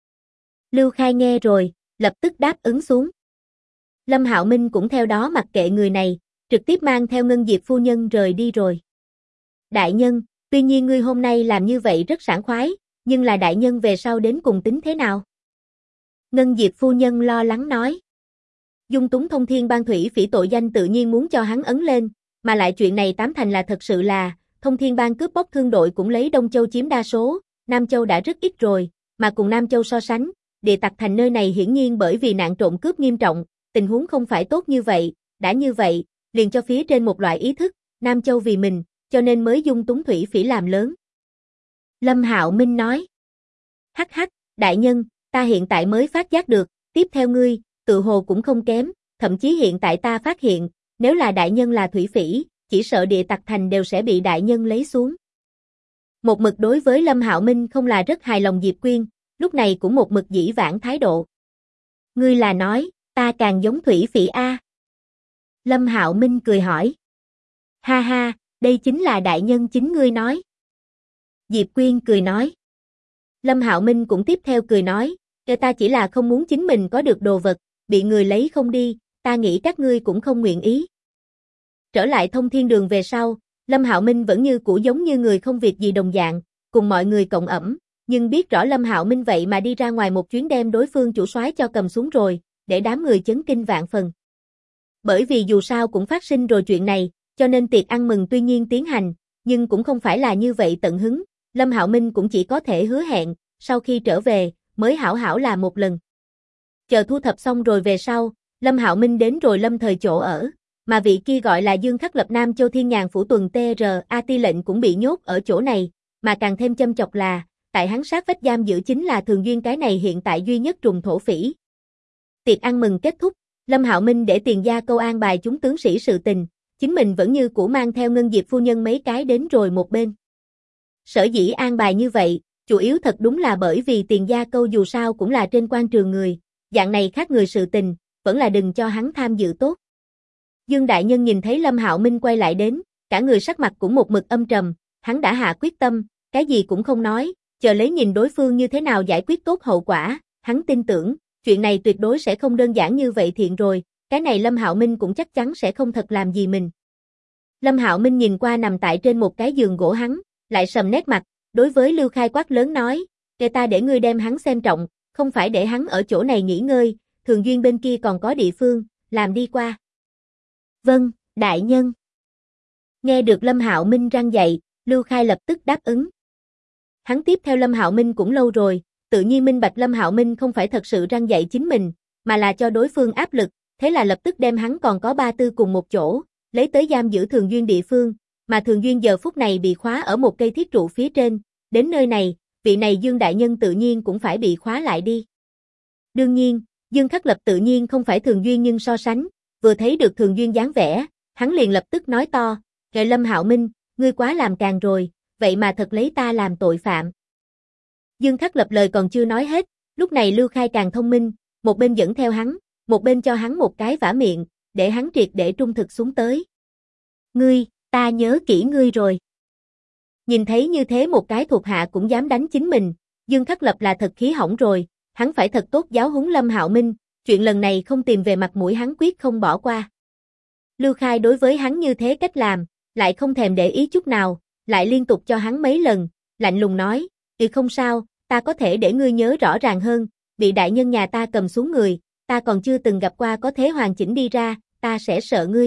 Lưu Khai nghe rồi, lập tức đáp ứng xuống. Lâm Hạo Minh cũng theo đó mặc kệ người này, trực tiếp mang theo Ngân Diệp phu nhân rời đi rồi. "Đại nhân, tuy nhiên ngươi hôm nay làm như vậy rất sảng khoái, nhưng là đại nhân về sau đến cùng tính thế nào?" Ngân Diệp phu nhân lo lắng nói. Dung túng Thông Thiên Bang thủy phỉ tội danh tự nhiên muốn cho hắn ấn lên, mà lại chuyện này tám thành là thật sự là, Thông Thiên Bang cướp bóc thương đội cũng lấy Đông Châu chiếm đa số, Nam Châu đã rất ít rồi, mà cùng Nam Châu so sánh, địa tặc thành nơi này hiển nhiên bởi vì nạn trộm cướp nghiêm trọng, tình huống không phải tốt như vậy, đã như vậy, liền cho phía trên một loại ý thức, Nam Châu vì mình, cho nên mới dung túng thủy phỉ làm lớn. Lâm Hạo Minh nói. "Hắc hắc, đại nhân, ta hiện tại mới phát giác được, tiếp theo ngươi, tự hồ cũng không kém, thậm chí hiện tại ta phát hiện, nếu là đại nhân là thủy phỉ, chỉ sợ địa tặc thành đều sẽ bị đại nhân lấy xuống." Một mực đối với Lâm Hạo Minh không là rất hài lòng Diệp Quyên, lúc này cũng một mực dĩ vãng thái độ. "Ngươi là nói, ta càng giống thủy phỉ a?" Lâm Hạo Minh cười hỏi. "Ha ha, đây chính là đại nhân chính ngươi nói." Diệp Quyên cười nói. Lâm Hạo Minh cũng tiếp theo cười nói, "Kẻ ta chỉ là không muốn chính mình có được đồ vật, bị người lấy không đi, ta nghĩ các ngươi cũng không nguyện ý." Trở lại Thông Thiên Đường về sau, Lâm Hạo Minh vẫn như cũ giống như người không việc gì đồng dạng, cùng mọi người cộng ẩm, nhưng biết rõ Lâm Hạo Minh vậy mà đi ra ngoài một chuyến đem đối phương chủ soái cho cầm xuống rồi, để đám người chấn kinh vạn phần. Bởi vì dù sao cũng phát sinh rồi chuyện này, cho nên tiệc ăn mừng tuy nhiên tiến hành, nhưng cũng không phải là như vậy tận hứng, Lâm Hạo Minh cũng chỉ có thể hứa hẹn, sau khi trở về, mới hảo hảo làm một lần. Chờ thu thập xong rồi về sau, Lâm Hạo Minh đến rồi Lâm Thời chỗ ở, mà vị kia gọi là Dương Khắc Lập Nam Châu Thiên Nhàn Phủ Tuần TRA Ti lệnh cũng bị nhốt ở chỗ này, mà càng thêm châm chọc là, tại hắn sát vách giam giữ chính là Thường Duyên cái này hiện tại duy nhất trùng thổ phỉ. Tiệc ăn mừng kết thúc, Lâm Hạo Minh để Tiền Gia Câu an bài chúng tướng sĩ sự tình, chính mình vẫn như cũ mang theo Ngân Diệp phu nhân mấy cái đến rồi một bên. Sở dĩ an bài như vậy, chủ yếu thật đúng là bởi vì Tiền Gia Câu dù sao cũng là trên quan trường người, dạng này khác người sự tình, vẫn là đừng cho hắn tham dự tốt. Dương đại nhân nhìn thấy Lâm Hạo Minh quay lại đến, cả người sắc mặt cũng một mực âm trầm, hắn đã hạ quyết tâm, cái gì cũng không nói, chờ lấy nhìn đối phương như thế nào giải quyết tốt hậu quả, hắn tin tưởng, chuyện này tuyệt đối sẽ không đơn giản như vậy thiện rồi, cái này Lâm Hạo Minh cũng chắc chắn sẽ không thật làm gì mình. Lâm Hạo Minh nhìn qua nằm tại trên một cái giường gỗ hắn, lại sầm nét mặt, đối với Lưu Khai quát lớn nói, "Kệ ta để ngươi đem hắn xem trọng, không phải để hắn ở chỗ này nghỉ ngơi, Thường Duyên bên kia còn có địa phương, làm đi qua." "Vâng, đại nhân." Nghe được Lâm Hạo Minh răn dạy, Lưu Khai lập tức đáp ứng. Hắn tiếp theo Lâm Hạo Minh cũng lâu rồi, tự nhiên minh bạch Lâm Hạo Minh không phải thật sự răn dạy chính mình, mà là cho đối phương áp lực, thế là lập tức đem hắn còn có ba tư cùng một chỗ, lấy tới giam giữ Thường Duyên địa phương, mà Thường Duyên giờ phút này bị khóa ở một cây thiết trụ phía trên, đến nơi này, vị này Dương đại nhân tự nhiên cũng phải bị khóa lại đi. Đương nhiên, Dương Khắc Lập tự nhiên không phải Thường Duyên nhưng so sánh, vừa thấy được Thường Duyên dáng vẻ, hắn liền lập tức nói to, "Kệ Lâm Hạo Minh, ngươi quá làm càng rồi, vậy mà thật lấy ta làm tội phạm." Dương Khắc Lập lời còn chưa nói hết, lúc này Lưu Khai càng thông minh, một bên dẫn theo hắn, một bên cho hắn một cái vả miệng, để hắn triệt để trung thực xuống tới. "Ngươi, ta nhớ kỹ ngươi rồi." Nhìn thấy như thế một cái thuộc hạ cũng dám đánh chính mình, Dương Khắc Lập là thật khí hỏng rồi, hắn phải thật tốt giáo huấn Lâm Hạo Minh, chuyện lần này không tìm về mặt mũi hắn quyết không bỏ qua. Lưu Khai đối với hắn như thế cách làm, lại không thèm để ý chút nào, lại liên tục cho hắn mấy lần, lạnh lùng nói, không sao, ta có thể để ngươi nhớ rõ ràng hơn, bị đại nhân nhà ta cầm xuống người, ta còn chưa từng gặp qua có thế hoàn chỉnh đi ra, ta sẽ sợ ngươi."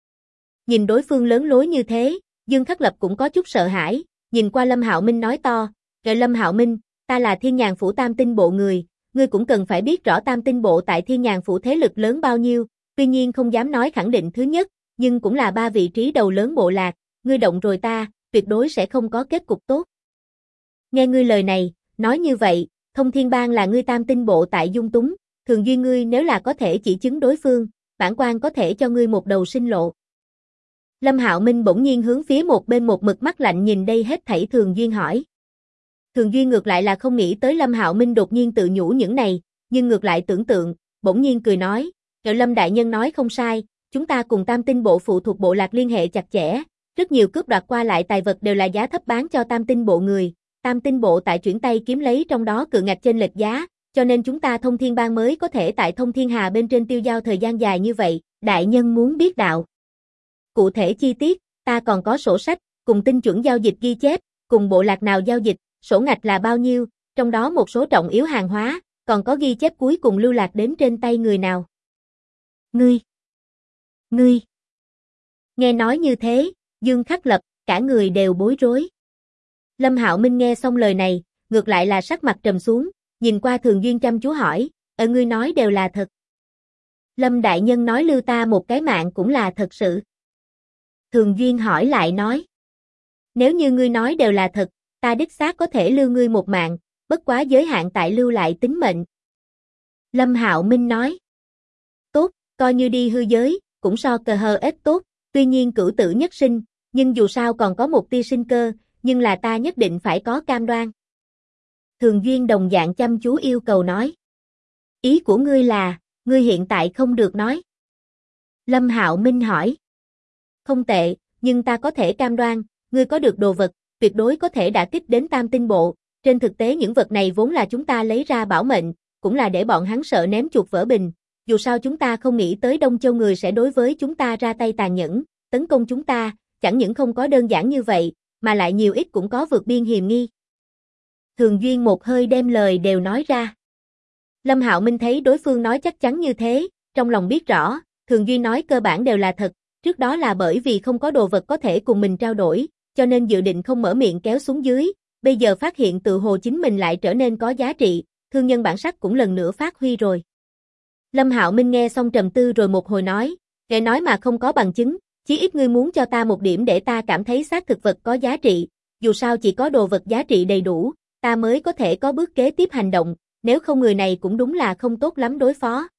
Nhìn đối phương lớn lối như thế, Dương Khắc Lập cũng có chút sợ hãi, nhìn qua Lâm Hạo Minh nói to, "Kệ Lâm Hạo Minh, ta là Thiên Nhàn Phủ Tam Tinh Bộ người, ngươi cũng cần phải biết rõ Tam Tinh Bộ tại Thiên Nhàn Phủ thế lực lớn bao nhiêu, tuy nhiên không dám nói khẳng định thứ nhất, nhưng cũng là ba vị trí đầu lớn bộ lạc, ngươi động rồi ta, tuyệt đối sẽ không có kết cục tốt." Nghe ngươi lời này, nói như vậy, Thông Thiên Bang là ngươi Tam Tinh Bộ tại dung túng, Thường Duyên ngươi nếu là có thể chỉ chứng đối phương, bản quan có thể cho ngươi một đầu sinh lộ. Lâm Hạo Minh bỗng nhiên hướng phía một bên một mực mắt lạnh nhìn đây hết thảy Thường Duyên hỏi. Thường Duyên ngược lại là không nghĩ tới Lâm Hạo Minh đột nhiên tự nhủ những này, nhưng ngược lại tưởng tượng, bỗng nhiên cười nói, Lâm đại nhân nói không sai, chúng ta cùng Tam Tinh Bộ phụ thuộc bộ lạc liên hệ chặt chẽ, rất nhiều cướp đoạt qua lại tài vật đều là giá thấp bán cho Tam Tinh Bộ người, Tam Tinh Bộ tại chuyển tay kiếm lấy trong đó cự ngạch chênh lệch giá, cho nên chúng ta Thông Thiên Bang mới có thể tại Thông Thiên Hà bên trên tiêu giao thời gian dài như vậy, đại nhân muốn biết đạo. Cụ thể chi tiết, ta còn có sổ sách, cùng tinh chuẩn giao dịch ghi chép, cùng bộ lạc nào giao dịch, sổ ngạch là bao nhiêu, trong đó một số trọng yếu hàng hóa, còn có ghi chép cuối cùng lưu lạc đến trên tay người nào. Ngươi. Nghe nói như thế, Dương Khắc Lập, cả người đều bối rối. Lâm Hạo Minh nghe xong lời này, ngược lại là sắc mặt trầm xuống, nhìn qua Thường Duyên chăm chú hỏi, ngươi nói đều là thật. Lâm đại nhân nói lưu ta một cái mạng cũng là thật sự. Thường Duyên hỏi lại nói, nếu như ngươi nói đều là thật, ta đích xác có thể lưu ngươi một mạng, bất quá giới hạn tại lưu lại tính mệnh. Lâm Hạo Minh nói, tốt, coi như đi hư giới, cũng so cờ hờ ít tốt, tuy nhiên cửu tử nhất sinh, nhưng dù sao còn có một tia sinh cơ, nhưng là ta nhất định phải có cam đoan. Thường Duyên đồng dạng chăm chú yêu cầu nói, ý của ngươi là, ngươi hiện tại không được nói. Lâm Hạo Minh hỏi, không tệ, nhưng ta có thể cam đoan, ngươi có được đồ vật, tuyệt đối có thể đả kích đến Tam Tinh Bộ, trên thực tế những vật này vốn là chúng ta lấy ra bảo mệnh, cũng là để bọn hắn sợ ném chuột vỡ bình, dù sao chúng ta không nghĩ tới Đông Châu người sẽ đối với chúng ta ra tay tàn nhẫn, tấn công chúng ta, chẳng những không có đơn giản như vậy, mà lại nhiều ít cũng có vượt biên hiềm nghi. Thường Duyên một hơi đem lời đều nói ra. Lâm Hạo Minh thấy đối phương nói chắc chắn như thế, trong lòng biết rõ, Thường Duyên nói cơ bản đều là thật, trước đó là bởi vì không có đồ vật có thể cùng mình trao đổi, cho nên dự định không mở miệng kéo xuống dưới, bây giờ phát hiện tự hồ chính mình lại trở nên có giá trị, thương nhân bản sắc cũng lần nữa phát huy rồi. Lâm Hạo Minh nghe xong trầm tư rồi một hồi nói, kẻ nói mà không có bằng chứng, chí ít ngươi muốn cho ta một điểm để ta cảm thấy xác thực vật có giá trị, dù sao chỉ có đồ vật giá trị đầy đủ, ta mới có thể có bước kế tiếp hành động, nếu không người này cũng đúng là không tốt lắm đối phó.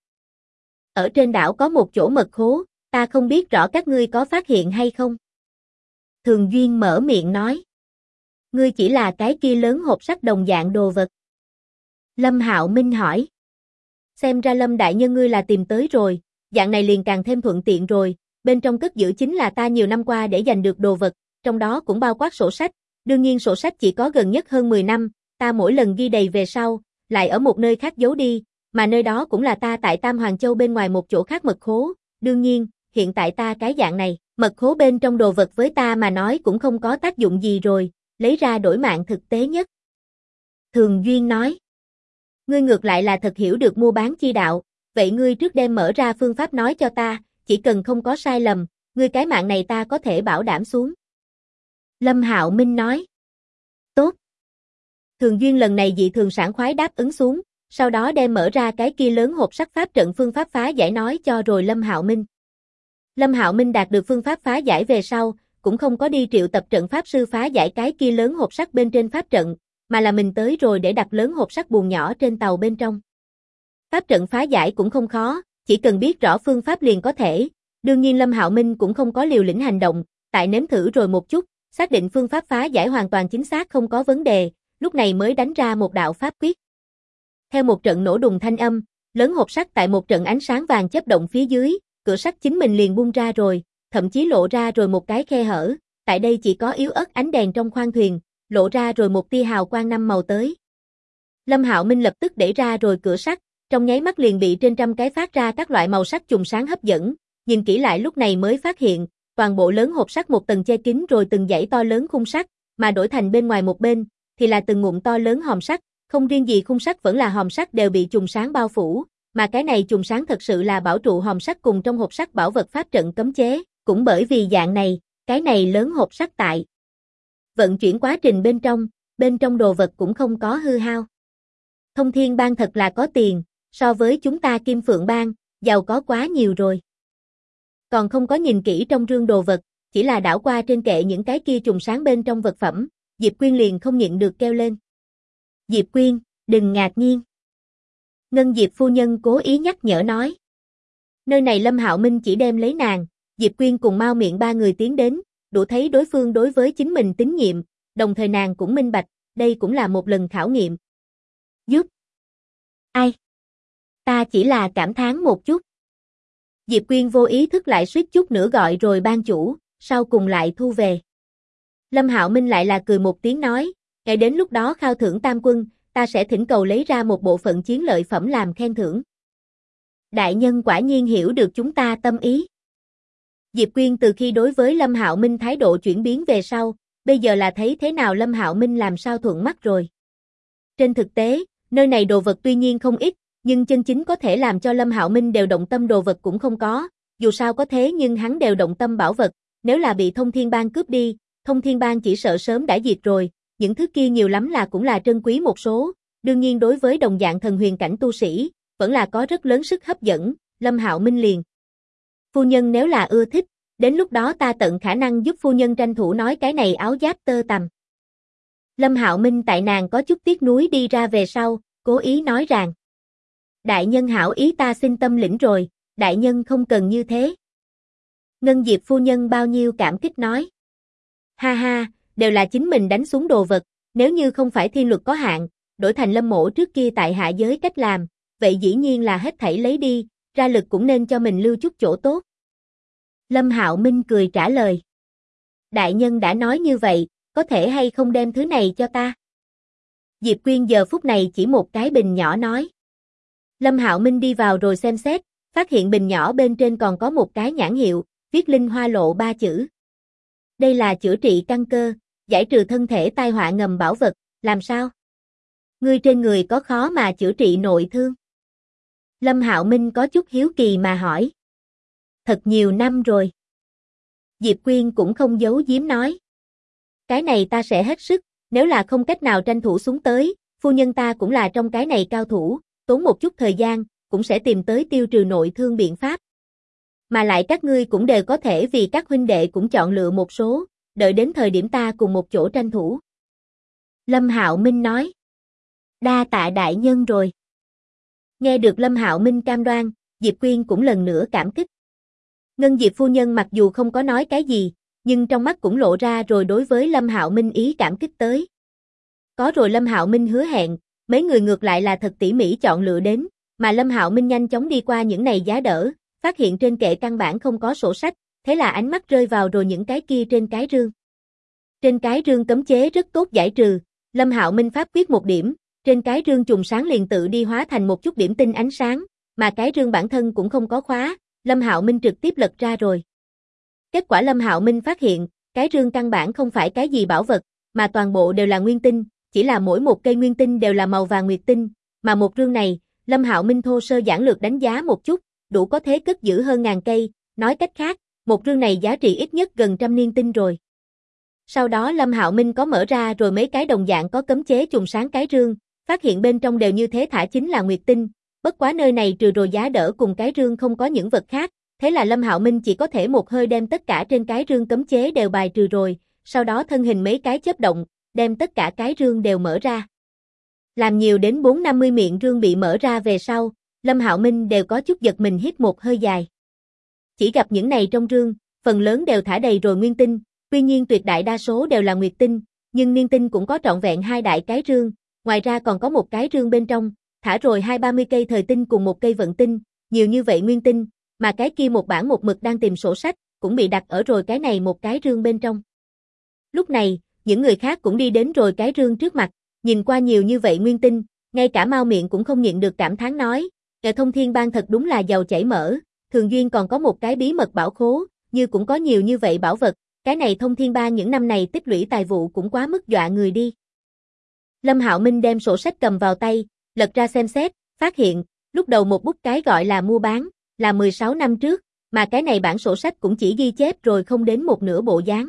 Ở trên đảo có một chỗ mật khố, ta không biết rõ các ngươi có phát hiện hay không. Thường Duyên mở miệng nói, ngươi chỉ là cái kia lớn hộp sắt đồng dạng đồ vật. Lâm Hạo Minh hỏi, xem ra Lâm đại nhân ngươi là tìm tới rồi, dạng này liền càng thêm thuận tiện rồi, bên trong cất giữ chính là ta nhiều năm qua để giành được đồ vật, trong đó cũng bao quát sổ sách, đương nhiên sổ sách chỉ có gần nhất hơn 10 năm, ta mỗi lần ghi đầy về sau, lại ở một nơi khác giấu đi, mà nơi đó cũng là ta tại Tam Hoàng Châu bên ngoài một chỗ khác mật khố, đương nhiên, hiện tại ta cái dạng này, mật khố bên trong đồ vật với ta mà nói cũng không có tác dụng gì rồi, lấy ra đổi mạng thực tế nhất. Thường Duyên nói, ngươi ngược lại là thật hiểu được mua bán chi đạo, vậy ngươi trước đem mở ra phương pháp nói cho ta, chỉ cần không có sai lầm, ngươi cái mạng này ta có thể bảo đảm xuống. Lâm Hạo Minh nói, tốt. Thường Duyên lần này dị thường sảng khoái đáp ứng xuống, sau đó đem mở ra cái kia lớn hộp sắt pháp trận phương pháp phá giải nói cho rồi Lâm Hạo Minh. Lâm Hạo Minh đạt được phương pháp phá giải về sau, cũng không có đi triệu tập trận pháp sư phá giải cái kia lớn hộp sắt bên trên pháp trận, mà là mình tới rồi để đặt lớn hộp sắt buồng nhỏ trên tàu bên trong. Pháp trận phá giải cũng không khó, chỉ cần biết rõ phương pháp liền có thể. Đương nhiên Lâm Hạo Minh cũng không có liều lĩnh hành động, tại nếm thử rồi một chút, xác định phương pháp phá giải hoàn toàn chính xác không có vấn đề, lúc này mới đánh ra một đạo pháp quyết. Theo một trận nổ đùng thanh âm, lớn hộp sắt tại một trận ánh sáng vàng chớp động phía dưới, cửa sắt chính mình liền bung ra rồi, thậm chí lộ ra rồi một cái khe hở, tại đây chỉ có yếu ớt ánh đèn trong khoang thuyền, lộ ra rồi một tia hào quang 5 màu tới. Lâm Hạo Minh lập tức đẩy ra rồi cửa sắt, trong nháy mắt liền bị trên trăm cái phát ra các loại màu sắc chùm sáng hấp dẫn, nhìn kỹ lại lúc này mới phát hiện, toàn bộ lớn hộp sắt một tầng che kín rồi từng dãy to lớn khung sắt, mà đổi thành bên ngoài một bên thì là từng ngụm to lớn hòm sắt, không riêng gì khung sắt vẫn là hòm sắt đều bị chùm sáng bao phủ, mà cái này chùm sáng thật sự là bảo trụ hòm sắt cùng trong hộp sắt bảo vật pháp trận cấm chế, cũng bởi vì dạng này, cái này lớn hộp sắt tại vận chuyển quá trình bên trong đồ vật cũng không có hư hao. Thông Thiên Bang thật là có tiền, so với chúng ta Kim Phượng Bang, giàu có quá nhiều rồi. Còn không có nhìn kỹ trong rương đồ vật, chỉ là đảo qua trên kệ những cái kia chùm sáng bên trong vật phẩm, Diệp Quyên liền không nhịn được kêu lên. Diệp Quyên, đừng ngạc nhiên. Ngân Diệp phu nhân cố ý nhắc nhở nói. Nơi này Lâm Hạo Minh chỉ đem lấy nàng, Diệp Quyên cùng Mao Miệng ba người tiến đến, đủ thấy đối phương đối với chính mình tín nhiệm, đồng thời nàng cũng minh bạch, đây cũng là một lần khảo nghiệm. Giúp. Ai? Ta chỉ là cảm thán một chút. Diệp Quyên vô ý thức lại suýt chút nữa gọi rồi ban chủ, sau cùng lại thu về. Lâm Hạo Minh lại là cười một tiếng nói, ngày đến lúc đó khao thưởng tam quân, ta sẽ thỉnh cầu lấy ra một bộ phận chiến lợi phẩm làm khen thưởng. Đại nhân quả nhiên hiểu được chúng ta tâm ý. Diệp Quyên từ khi đối với Lâm Hạo Minh thái độ chuyển biến về sau, bây giờ là thấy thế nào Lâm Hạo Minh làm sao thuận mắt rồi. Trên thực tế, nơi này đồ vật tuy nhiên không ít, nhưng chân chính có thể làm cho Lâm Hạo Minh đều động tâm đồ vật cũng không có, dù sao có thế nhưng hắn đều động tâm bảo vật, nếu là bị Thông Thiên Bang cướp đi, Thông Thiên Bang chỉ sợ sớm đã diệt rồi, những thứ kia nhiều lắm là cũng là trân quý một số, đương nhiên đối với đồng dạng thần huyền cảnh tu sĩ, vẫn là có rất lớn sức hấp dẫn, Lâm Hạo Minh liền. Phu nhân nếu là ưa thích, đến lúc đó ta tận khả năng giúp phu nhân tranh thủ nói cái này áo giáp tơ tằm. Lâm Hạo Minh tại nàng có chút tiếc nuối đi ra về sau, cố ý nói rằng. Đại nhân hảo ý ta xin tâm lĩnh rồi, đại nhân không cần như thế. Ngân Diệp phu nhân bao nhiêu cảm kích nói. Ha ha, đều là chính mình đánh xuống đồ vật, nếu như không phải thiên luật có hạn, đổi thành Lâm mỗ trước kia tại hạ giới cách làm, vậy dĩ nhiên là hết thảy lấy đi, ra lực cũng nên cho mình lưu chút chỗ tốt. Lâm Hạo Minh cười trả lời. Đại nhân đã nói như vậy, có thể hay không đem thứ này cho ta? Diệp Quyên giờ phút này chỉ một cái bình nhỏ nói. Lâm Hạo Minh đi vào rồi xem xét, phát hiện bình nhỏ bên trên còn có một cái nhãn hiệu, viết Linh Hoa Lộ 3 chữ. Đây là chữa trị căn cơ, giải trừ thân thể tai họa ngầm bảo vật, làm sao? Ngươi trên người có khó mà chữa trị nội thương? Lâm Hạo Minh có chút hiếu kỳ mà hỏi. Thật nhiều năm rồi. Diệp Quyên cũng không giấu giếm nói. Cái này ta sẽ hết sức, nếu là không cách nào tranh thủ xuống tới, phu nhân ta cũng là trong cái này cao thủ, tốn một chút thời gian, cũng sẽ tìm tới tiêu trừ nội thương biện pháp. Mà lại các ngươi cũng đều có thể vì các huynh đệ cũng chọn lựa một số, đợi đến thời điểm ta cùng một chỗ tranh thủ. Lâm Hạo Minh nói. Đa tạ đại nhân rồi. Nghe được Lâm Hạo Minh cam đoan, Diệp Quyên cũng lần nữa cảm kích. Ngân Diệp phu nhân mặc dù không có nói cái gì, nhưng trong mắt cũng lộ ra rồi đối với Lâm Hạo Minh ý cảm kích tới. Có rồi Lâm Hạo Minh hứa hẹn, mấy người ngược lại là thật tỉ mỉ chọn lựa đến, mà Lâm Hạo Minh nhanh chóng đi qua những này giá đỡ, phát hiện trên kệ căn bản không có sổ sách, thế là ánh mắt rơi vào rồi những cái kia trên cái rương. Trên cái rương cấm chế rất tốt giải trừ, Lâm Hạo Minh pháp quyết một điểm, trên cái rương chùm sáng liền tự đi hóa thành một chút điểm tinh ánh sáng, mà cái rương bản thân cũng không có khóa, Lâm Hạo Minh trực tiếp lật ra rồi. Kết quả Lâm Hạo Minh phát hiện, cái rương căn bản không phải cái gì bảo vật, mà toàn bộ đều là nguyên tinh, chỉ là mỗi một cây nguyên tinh đều là màu vàng nguyệt tinh, mà một rương này, Lâm Hạo Minh thô sơ giản lược đánh giá một chút, đủ có thế cất giữ hơn ngàn cây, nói cách khác, một rương này giá trị ít nhất gần trăm niên tinh rồi. Sau đó Lâm Hạo Minh có mở ra rồi mấy cái đồng dạng có cấm chế chùm sáng cái rương, phát hiện bên trong đều như thế thả chính là nguyệt tinh, bất quá nơi này trừ rồi giá đỡ cùng cái rương không có những vật khác, thế là Lâm Hạo Minh chỉ có thể một hơi đem tất cả trên cái rương cấm chế đều bài trừ rồi, sau đó thân hình mấy cái chớp động, đem tất cả cái rương đều mở ra. Làm nhiều đến 4-50 miệng rương bị mở ra về sau, Lâm Hạo Minh đều có chút giật mình hít một hơi dài. Chỉ gặp những này trong rương, phần lớn đều thả đầy rồi nguyên tinh, tuy nhiên tuyệt đại đa số đều là nguyệt tinh, nhưng niên tinh cũng có trọn vẹn 2 đại cái rương, ngoài ra còn có một cái rương bên trong, thả rồi 20-30 cây thời tinh cùng một cây vận tinh, nhiều như vậy nguyên tinh, mà cái kia một bản một mực đang tìm sổ sách, cũng bị đặt ở rồi cái này một cái rương bên trong. Lúc này, những người khác cũng đi đến rồi cái rương trước mặt, nhìn qua nhiều như vậy nguyên tinh, ngay cả Mao Miệng cũng không nhịn được cảm thán nói, Thông Thiên Bang thật đúng là giàu chảy mỡ, thường duyên còn có một cái bí mật bảo khố, như cũng có nhiều như vậy bảo vật, cái này Thông Thiên Bang những năm này tích lũy tài vụ cũng quá mức dọa người đi. Lâm Hạo Minh đem sổ sách cầm vào tay, lật ra xem xét, phát hiện, lúc đầu một bút cái gọi là mua bán, là 16 năm trước, mà cái này bản sổ sách cũng chỉ ghi chép rồi không đến một nửa bộ dáng.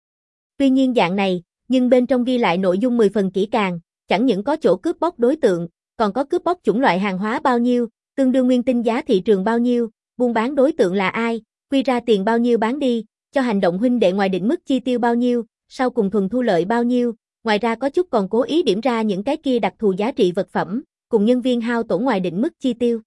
Tuy nhiên dạng này, nhưng bên trong ghi lại nội dung 10 phần kỹ càng, chẳng những có chỗ cướp bóc đối tượng, còn có cướp bóc chủng loại hàng hóa bao nhiêu, tương đương nguyên tinh giá thị trường bao nhiêu, buôn bán đối tượng là ai, quy ra tiền bao nhiêu bán đi, cho hành động huynh đệ ngoài định mức chi tiêu bao nhiêu, sau cùng thuần thu lợi bao nhiêu, ngoài ra có chút còn cố ý điểm ra những cái kia đặc thù giá trị vật phẩm, cùng nhân viên hao tổn ngoài định mức chi tiêu.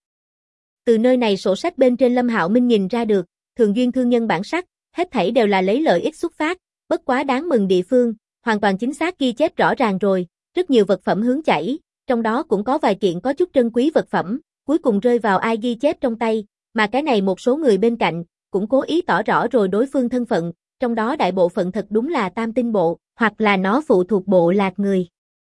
Từ nơi này sổ sách bên trên Lâm Hạo Minh nhìn ra được, thường duyên thương nhân bản sắc, hết thảy đều là lấy lợi ích xuất phát, bất quá đáng mừng địa phương, hoàn toàn chính xác ghi chép rõ ràng rồi, rất nhiều vật phẩm hướng chảy, trong đó cũng có vài kiện có chút trân quý vật phẩm, cuối cùng rơi vào ai ghi chép trong tay, mà cái này một số người bên cạnh, cũng cố ý tỏ rõ rồi đối phương thân phận, trong đó đại bộ phận thật đúng là tam tinh bộ, hoặc là nó phụ thuộc bộ lạc người.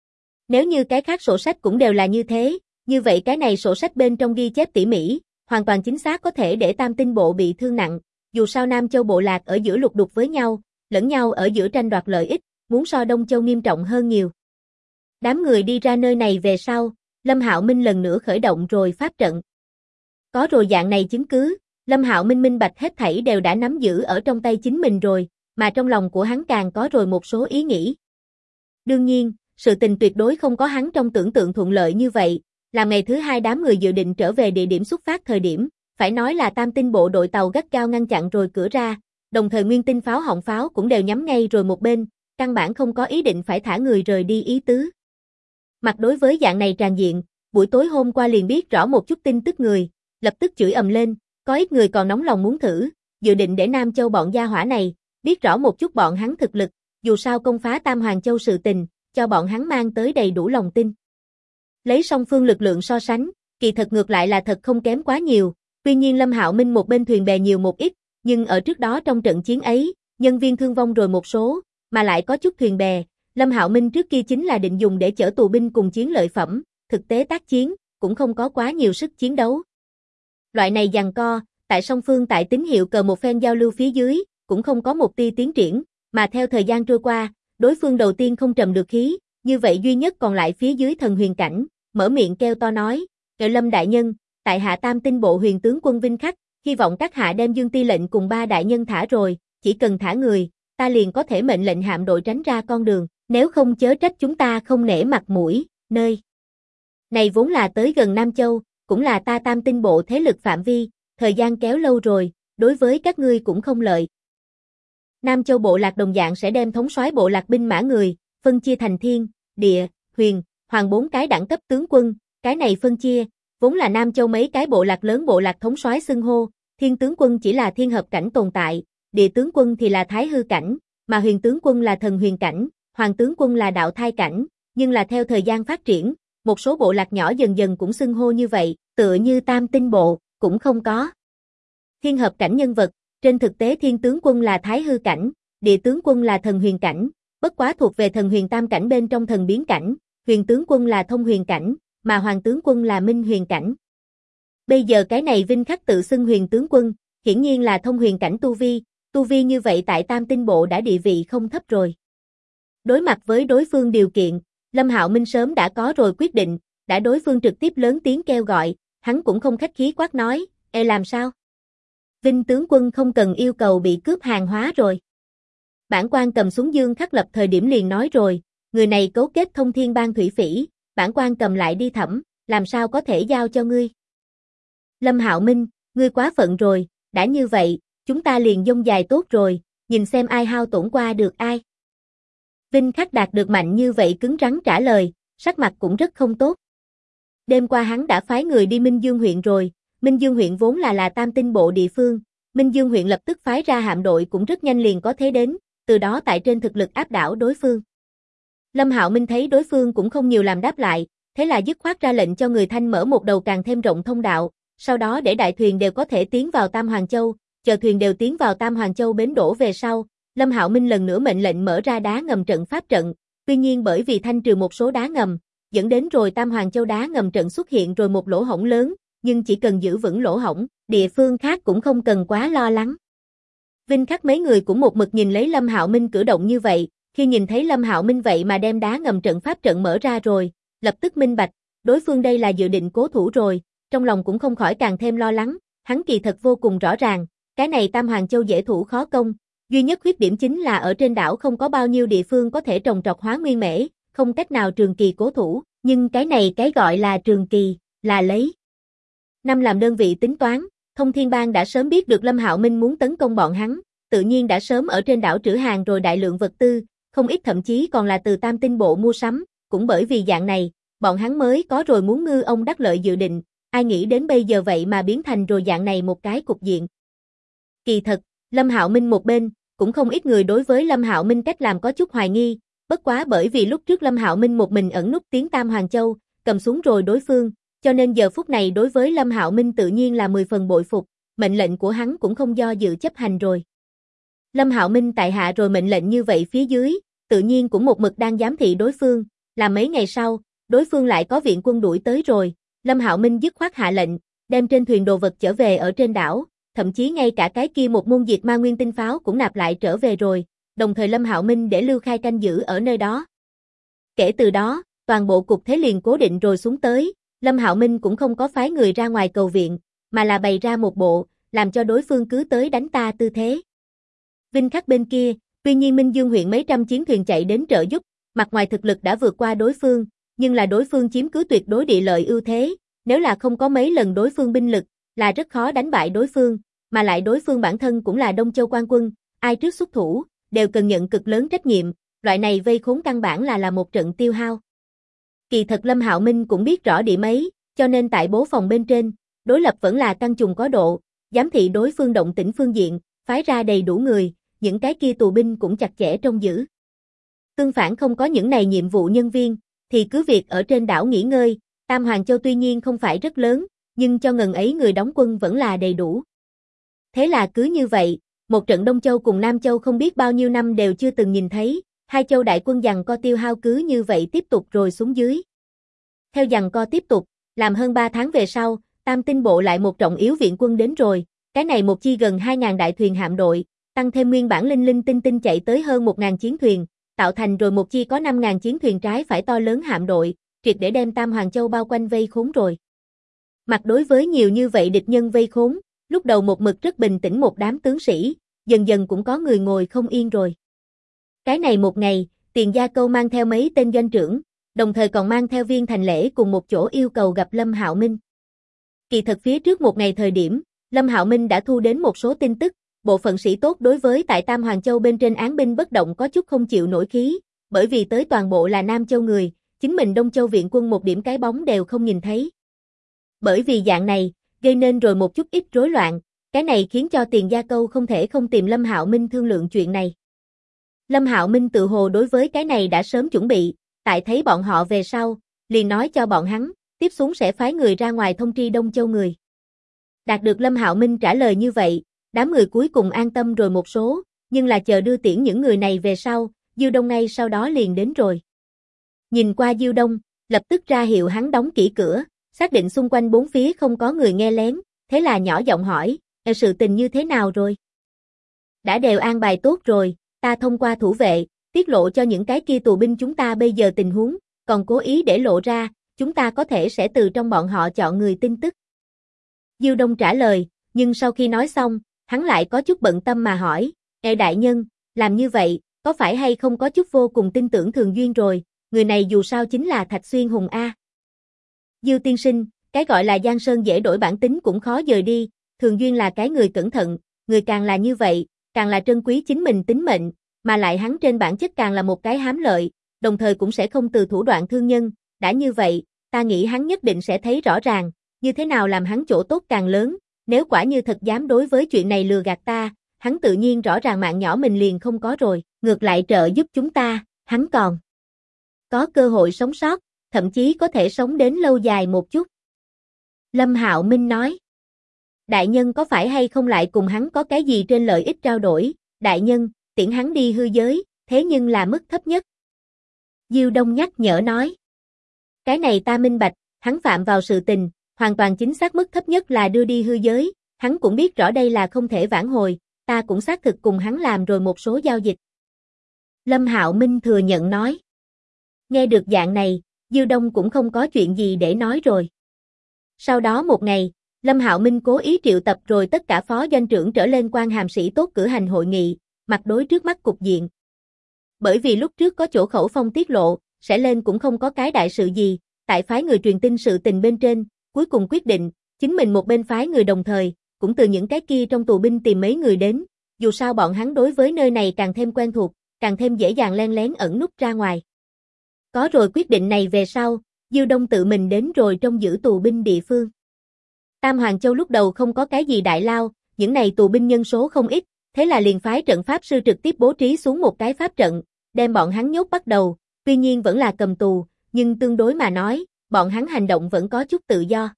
Nếu như cái khác sổ sách cũng đều là như thế, như vậy cái này sổ sách bên trong ghi chép tỉ mỉ, hoàn toàn chính xác có thể để tam tinh bộ bị thương nặng, dù sao Nam Châu bộ lạc ở giữa lục đục với nhau, lẫn nhau ở giữa tranh đoạt lợi ích, muốn so Đông Châu nghiêm trọng hơn nhiều. Đám người đi ra nơi này về sau, Lâm Hạo Minh lần nữa khởi động rồi pháp trận. Có rồi dạng này chứng cứ, Lâm Hạo Minh minh bạch hết thảy đều đã nắm giữ ở trong tay chính mình rồi, mà trong lòng của hắn càng có rồi một số ý nghĩ. Đương nhiên, sự tình tuyệt đối không có hắn trong tưởng tượng thuận lợi như vậy, làm ngày thứ 2 đám người dự định trở về địa điểm xuất phát thời điểm, phải nói là tam tinh bộ đội tàu gắt gao ngăn chặn rồi cửa ra, đồng thời nguyên tinh pháo họng pháo cũng đều nhắm ngay rồi một bên, căn bản không có ý định phải thả người rời đi ý tứ. Mặt đối với dạng này tràn diện, buổi tối hôm qua liền biết rõ một chút tin tức người, lập tức chửi ầm lên, có ít người còn nóng lòng muốn thử, dự định để Nam Châu bọn gia hỏa này, biết rõ một chút bọn hắn thực lực, dù sao công phá Tam Hoàng Châu sự tình, cho bọn hắn mang tới đầy đủ lòng tin. Lấy song phương lực lượng so sánh, kỳ thật ngược lại là thật không kém quá nhiều, tuy nhiên Lâm Hạo Minh một bên thuyền bè nhiều một ít, nhưng ở trước đó trong trận chiến ấy, nhân viên thương vong rồi một số, mà lại có chút thuyền bè, Lâm Hạo Minh trước kia chính là định dùng để chở tù binh cùng chiến lợi phẩm, thực tế tác chiến, cũng không có quá nhiều sức chiến đấu. Loại này giằng co, tại song phương tại tín hiệu cờ một phen giao lưu phía dưới, cũng không có một tia tiến triển, mà theo thời gian trôi qua, đối phương đầu tiên không trầm được khí, như vậy duy nhất còn lại phía dưới thần huyền cảnh, mở miệng kêu to nói, Lâm đại nhân, tại hạ tam tinh bộ huyền tướng quân Vinh Khắc, hy vọng các hạ đem Dương Ti lệnh cùng 3 đại nhân thả rồi, chỉ cần thả người, ta liền có thể mệnh lệnh hạm đội tránh ra con đường, nếu không chớ trách chúng ta không nể mặt mũi, nơi này vốn là tới gần Nam Châu, cũng là ta tam tinh bộ thế lực phạm vi, thời gian kéo lâu rồi, đối với các ngươi cũng không lợi. Nam Châu bộ lạc đồng dạng sẽ đem thống soái bộ lạc binh mã người, phân chia thành thiên, địa, huyền, hoàng 4 cái đẳng cấp tướng quân, cái này phân chia, vốn là Nam Châu mấy cái bộ lạc lớn bộ lạc thống soái xưng hô, thiên tướng quân chỉ là thiên hợp cảnh tồn tại, địa tướng quân thì là thái hư cảnh, mà huyền tướng quân là thần huyền cảnh, hoàng tướng quân là đạo thai cảnh, nhưng là theo thời gian phát triển, một số bộ lạc nhỏ dần dần cũng xưng hô như vậy, tựa như tam tinh bộ, cũng không có thiên hợp cảnh nhân vật, trên thực tế thiên tướng quân là thái hư cảnh, địa tướng quân là thần huyền cảnh, bất quá thuộc về thần huyền tam cảnh bên trong thần biến cảnh, huyền tướng quân là thông huyền cảnh, mà hoàng tướng quân là minh huyền cảnh. Bây giờ cái này Vinh Khắc tự xưng huyền tướng quân, hiển nhiên là thông huyền cảnh tu vi như vậy tại Tam Tinh Bộ đã địa vị không thấp rồi. Đối mặt với đối phương điều kiện, Lâm Hạo Minh sớm đã có rồi quyết định, đã đối phương trực tiếp lớn tiếng kêu gọi, hắn cũng không khách khí quát nói, làm sao? Vinh tướng quân không cần yêu cầu bị cướp hàng hóa rồi. Bản quan cầm súng Dương Khắc Lập thời điểm liền nói rồi, người này cấu kết Thông Thiên Bang thủy phỉ, bản quan cầm lại đi thẩm, làm sao có thể giao cho ngươi? Lâm Hạo Minh, ngươi quá phận rồi, đã như vậy, chúng ta liền dông dài tốt rồi, nhìn xem ai hao tổn qua được ai. Vinh Khắc đạt được mạnh như vậy cứng rắn trả lời, sắc mặt cũng rất không tốt. Đêm qua hắn đã phái người đi Minh Dương huyện rồi, Minh Dương huyện vốn là Tam Tinh Bộ địa phương, Minh Dương huyện lập tức phái ra hạm đội cũng rất nhanh liền có thế đến, từ đó tại trên thực lực áp đảo đối phương. Lâm Hạo Minh thấy đối phương cũng không nhiều làm đáp lại, thế là dứt khoát ra lệnh cho người Thanh mở một đầu càng thêm rộng thông đạo, sau đó để đại thuyền đều có thể tiến vào Tam Hoàng Châu, chờ thuyền đều tiến vào Tam Hoàng Châu bến đổ về sau, Lâm Hạo Minh lần nữa mệnh lệnh mở ra đá ngầm trận pháp trận, tuy nhiên bởi vì thanh trừ một số đá ngầm, dẫn đến rồi Tam Hoàng Châu đá ngầm trận xuất hiện rồi một lỗ hổng lớn, nhưng chỉ cần giữ vững lỗ hổng, địa phương khác cũng không cần quá lo lắng. Vinh Khắc mấy người cũng một mực nhìn lấy Lâm Hạo Minh cử động như vậy, khi nhìn thấy Lâm Hạo Minh vậy mà đem đá ngầm trận pháp trận mở ra rồi, lập tức minh bạch, đối phương đây là dự định cố thủ rồi, trong lòng cũng không khỏi càng thêm lo lắng, hắn kỳ thật vô cùng rõ ràng, cái này Tam Hoàng Châu dễ thủ khó công, duy nhất khuyết điểm chính là ở trên đảo không có bao nhiêu địa phương có thể trồng trọt hóa nguyên mễ, không cách nào trường kỳ cố thủ, nhưng cái này cái gọi là trường kỳ, là lấy năm làm đơn vị tính toán, Thông Thiên Bang đã sớm biết được Lâm Hạo Minh muốn tấn công bọn hắn, tự nhiên đã sớm ở trên đảo trữ hàng rồi đại lượng vật tư, không ít thậm chí còn là từ Tam Tinh Bộ mua sắm, cũng bởi vì dạng này, bọn hắn mới có rồi muốn ngư ông đắc lợi dự định, ai nghĩ đến bây giờ vậy mà biến thành rồi dạng này một cái cục diện. Kỳ thật, Lâm Hạo Minh một bên, cũng không ít người đối với Lâm Hạo Minh cách làm có chút hoài nghi, bất quá bởi vì lúc trước Lâm Hạo Minh một mình ẩn núp tiến Tam Hoàng Châu, cầm xuống rồi đối phương, cho nên giờ phút này đối với Lâm Hạo Minh tự nhiên là 10 phần bội phục, mệnh lệnh của hắn cũng không do dự chấp hành rồi. Lâm Hạo Minh tại hạ rồi mệnh lệnh như vậy phía dưới, tự nhiên cũng một mực đang giám thị đối phương, là mấy ngày sau, đối phương lại có viện quân đuổi tới rồi, Lâm Hạo Minh dứt khoát hạ lệnh, đem trên thuyền đồ vật trở về ở trên đảo, thậm chí ngay cả cái kia một môn diệt ma nguyên tinh pháo cũng nạp lại trở về rồi, đồng thời Lâm Hạo Minh để Lưu Khai canh giữ ở nơi đó. Kể từ đó, toàn bộ cục thế liền cố định rồi xuống tới, Lâm Hạo Minh cũng không có phái người ra ngoài cầu viện, mà là bày ra một bộ, làm cho đối phương cứ tới đánh ta tư thế. Vinh Khắc bên kia, tuy nhiên Minh Dương huyện mấy trăm chiến thuyền chạy đến trợ giúp, mặt ngoài thực lực đã vượt qua đối phương, nhưng là đối phương chiếm cứ tuyệt đối địa lợi ưu thế, nếu là không có mấy lần đối phương binh lực, là rất khó đánh bại đối phương, mà lại đối phương bản thân cũng là Đông Châu quan quân, ai trước xuất thủ, đều cần nhận cực lớn trách nhiệm, loại này vây khốn căn bản là một trận tiêu hao. Kỳ thật Lâm Hạo Minh cũng biết rõ điểm ấy, cho nên tại bố phòng bên trên, đối lập vẫn là căng trùng có độ, giám thị đối phương động tĩnh phương diện, phái ra đầy đủ người, những cái kia tù binh cũng chặt chẽ trông giữ. Tương phản không có những này nhiệm vụ nhân viên, thì cứ việc ở trên đảo nghỉ ngơi, Tam Hoàng Châu tuy nhiên không phải rất lớn, nhưng cho ngần ấy người đóng quân vẫn là đầy đủ. Thế là cứ như vậy, một trận Đông Châu cùng Nam Châu không biết bao nhiêu năm đều chưa từng nhìn thấy, hai châu đại quân giằng co tiêu hao cứ như vậy tiếp tục rồi xuống dưới. Theo giằng co tiếp tục, làm hơn 3 tháng về sau, Tam Tinh Bộ lại một trọng yếu viện quân đến rồi, cái này một chi gần 2.000 đại thuyền hạm đội, tăng thêm nguyên bản linh linh tinh tinh chạy tới hơn 1.000 chiến thuyền, tạo thành rồi một chi có 5.000 chiến thuyền trái phải to lớn hạm đội, triệt để đem Tam Hoàng Châu bao quanh vây khốn rồi. Mặt đối với nhiều như vậy địch nhân vây khốn, lúc đầu một mực rất bình tĩnh một đám tướng sĩ, dần dần cũng có người ngồi không yên rồi. Cái này một ngày, Tiền Gia Câu mang theo mấy tên doanh trưởng, đồng thời còn mang theo Viên Thành Lễ cùng một chỗ yêu cầu gặp Lâm Hạo Minh. Kỳ thật phía trước một ngày thời điểm, Lâm Hạo Minh đã thu đến một số tin tức, bộ phận sĩ tốt đối với tại Tam Hoàng Châu bên trên án binh bất động có chút không chịu nổi khí, bởi vì tới toàn bộ là Nam Châu người, chính mình Đông Châu viện quân một điểm cái bóng đều không nhìn thấy. Bởi vì dạng này, gây nên rồi một chút ít rối loạn, cái này khiến cho Tiền Gia Câu không thể không tìm Lâm Hạo Minh thương lượng chuyện này. Lâm Hạo Minh tự hồ đối với cái này đã sớm chuẩn bị, tại thấy bọn họ về sau, liền nói cho bọn hắn, tiếp xuống sẽ phái người ra ngoài thông tri Đông Châu người. Đạt được Lâm Hạo Minh trả lời như vậy, đám người cuối cùng an tâm rồi một số, nhưng là chờ đưa tiễn những người này về sau, Diêu Đông ngay sau đó liền đến rồi. Nhìn qua Diêu Đông, lập tức ra hiệu hắn đóng kỹ cửa, xác định xung quanh bốn phía không có người nghe lén, thế là nhỏ giọng hỏi, sự tình như thế nào rồi? Đã đều an bài tốt rồi, ta thông qua thủ vệ, tiết lộ cho những cái kia tù binh chúng ta bây giờ tình huống, còn cố ý để lộ ra, chúng ta có thể sẽ từ trong bọn họ chọn người tin tức. Diêu Đông trả lời, nhưng sau khi nói xong, hắn lại có chút bận tâm mà hỏi, đại nhân, làm như vậy, có phải hay không có chút vô cùng tin tưởng Thường Duyên rồi, người này dù sao chính là Thạch Xuyên Hùng A. Diêu tiên sinh, cái gọi là Giang Sơn dễ đổi bản tính cũng khó dời đi, Thường Duyên là cái người cẩn thận, người càng là như vậy, càng là trân quý chính mình tính mệnh, mà lại hắn trên bản chất càng là một cái hám lợi, đồng thời cũng sẽ không từ thủ đoạn thương nhân, đã như vậy, ta nghĩ hắn nhất định sẽ thấy rõ ràng, như thế nào làm hắn chỗ tốt càng lớn, nếu quả như thật dám đối với chuyện này lừa gạt ta, hắn tự nhiên rõ ràng mạng nhỏ mình liền không có rồi, ngược lại trợ giúp chúng ta, hắn còn có cơ hội sống sót, thậm chí có thể sống đến lâu dài một chút. Lâm Hạo Minh nói, đại nhân có phải hay không lại cùng hắn có cái gì trên lợi ích trao đổi, đại nhân, tiễn hắn đi hư giới, thế nhưng là mức thấp nhất. Diêu Đông nhắc nhở nói, cái này ta minh bạch, hắn phạm vào sự tình, hoàn toàn chính xác mức thấp nhất là đưa đi hư giới, hắn cũng biết rõ đây là không thể vãn hồi, ta cũng xác thực cùng hắn làm rồi một số giao dịch. Lâm Hạo Minh thừa nhận nói. Nghe được dạng này, Diêu Đông cũng không có chuyện gì để nói rồi. Sau đó một ngày, Lâm Hạo Minh cố ý triệu tập rồi tất cả phó doanh trưởng trở lên quan hàm sĩ tốt cử hành hội nghị, mặt đối trước mắt cục diện. Bởi vì lúc trước có chỗ khẩu phong tiết lộ, sẽ lên cũng không có cái đại sự gì, tại phái người truyền tin sự tình bên trên, cuối cùng quyết định, chính mình một bên phái người đồng thời, cũng từ những cái kia trong tù binh tìm mấy người đến, dù sao bọn hắn đối với nơi này càng thêm quen thuộc, càng thêm dễ dàng len lén ẩn núp ra ngoài. Có rồi quyết định này về sau, Diêu Đông tự mình đến rồi trong giữ tù binh địa phương. Tam Hoàng Châu lúc đầu không có cái gì đại lao, những này tù binh nhân số không ít, thế là liền phái trận pháp sư trực tiếp bố trí xuống một cái pháp trận, đem bọn hắn nhốt bắt đầu, tuy nhiên vẫn là cầm tù, nhưng tương đối mà nói, bọn hắn hành động vẫn có chút tự do.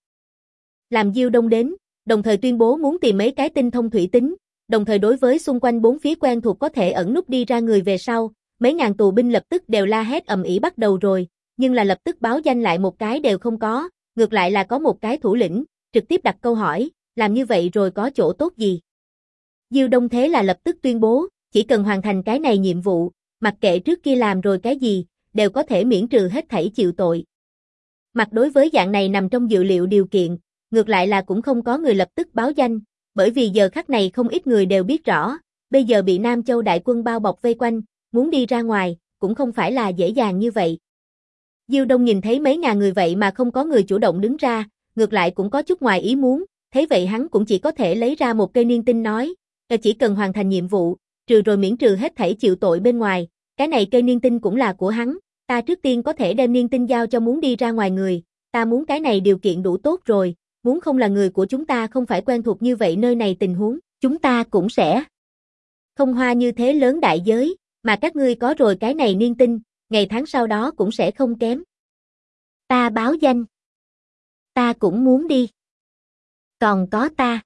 Làm Diêu Đông đến, đồng thời tuyên bố muốn tìm mấy cái tinh thông thủy tính, đồng thời đối với xung quanh bốn phía quen thuộc có thể ẩn núp đi ra người về sau, mấy ngàn tù binh lập tức đều la hét ầm ĩ bắt đầu rồi, nhưng là lập tức báo danh lại một cái đều không có, ngược lại là có một cái thủ lĩnh, trực tiếp đặt câu hỏi, làm như vậy rồi có chỗ tốt gì? Diêu Đông thế là lập tức tuyên bố, chỉ cần hoàn thành cái này nhiệm vụ, mặc kệ trước kia làm rồi cái gì, đều có thể miễn trừ hết thảy chịu tội. Mặt đối với dạng này nằm trong dự liệu điều kiện, ngược lại là cũng không có người lập tức báo danh, bởi vì giờ khắc này không ít người đều biết rõ, bây giờ bị Nam Châu đại quân bao bọc vây quanh, muốn đi ra ngoài, cũng không phải là dễ dàng như vậy. Diêu Đông nhìn thấy mấy ngàn người vậy mà không có người chủ động đứng ra, ngược lại cũng có chút ngoài ý muốn, thế vậy hắn cũng chỉ có thể lấy ra một cây niên tinh nói, chỉ cần hoàn thành nhiệm vụ, trừ rồi miễn trừ hết thảy chịu tội bên ngoài, cái này cây niên tinh cũng là của hắn, ta trước tiên có thể đem niên tinh giao cho muốn đi ra ngoài người, ta muốn cái này điều kiện đủ tốt rồi, muốn không là người của chúng ta không phải quen thuộc như vậy nơi này tình huống, chúng ta cũng sẽ không hoa như thế lớn đại giới, mà các ngươi có rồi cái này niên tinh, ngày tháng sau đó cũng sẽ không kém. Ta báo danh. Ta cũng muốn đi. Còn có ta.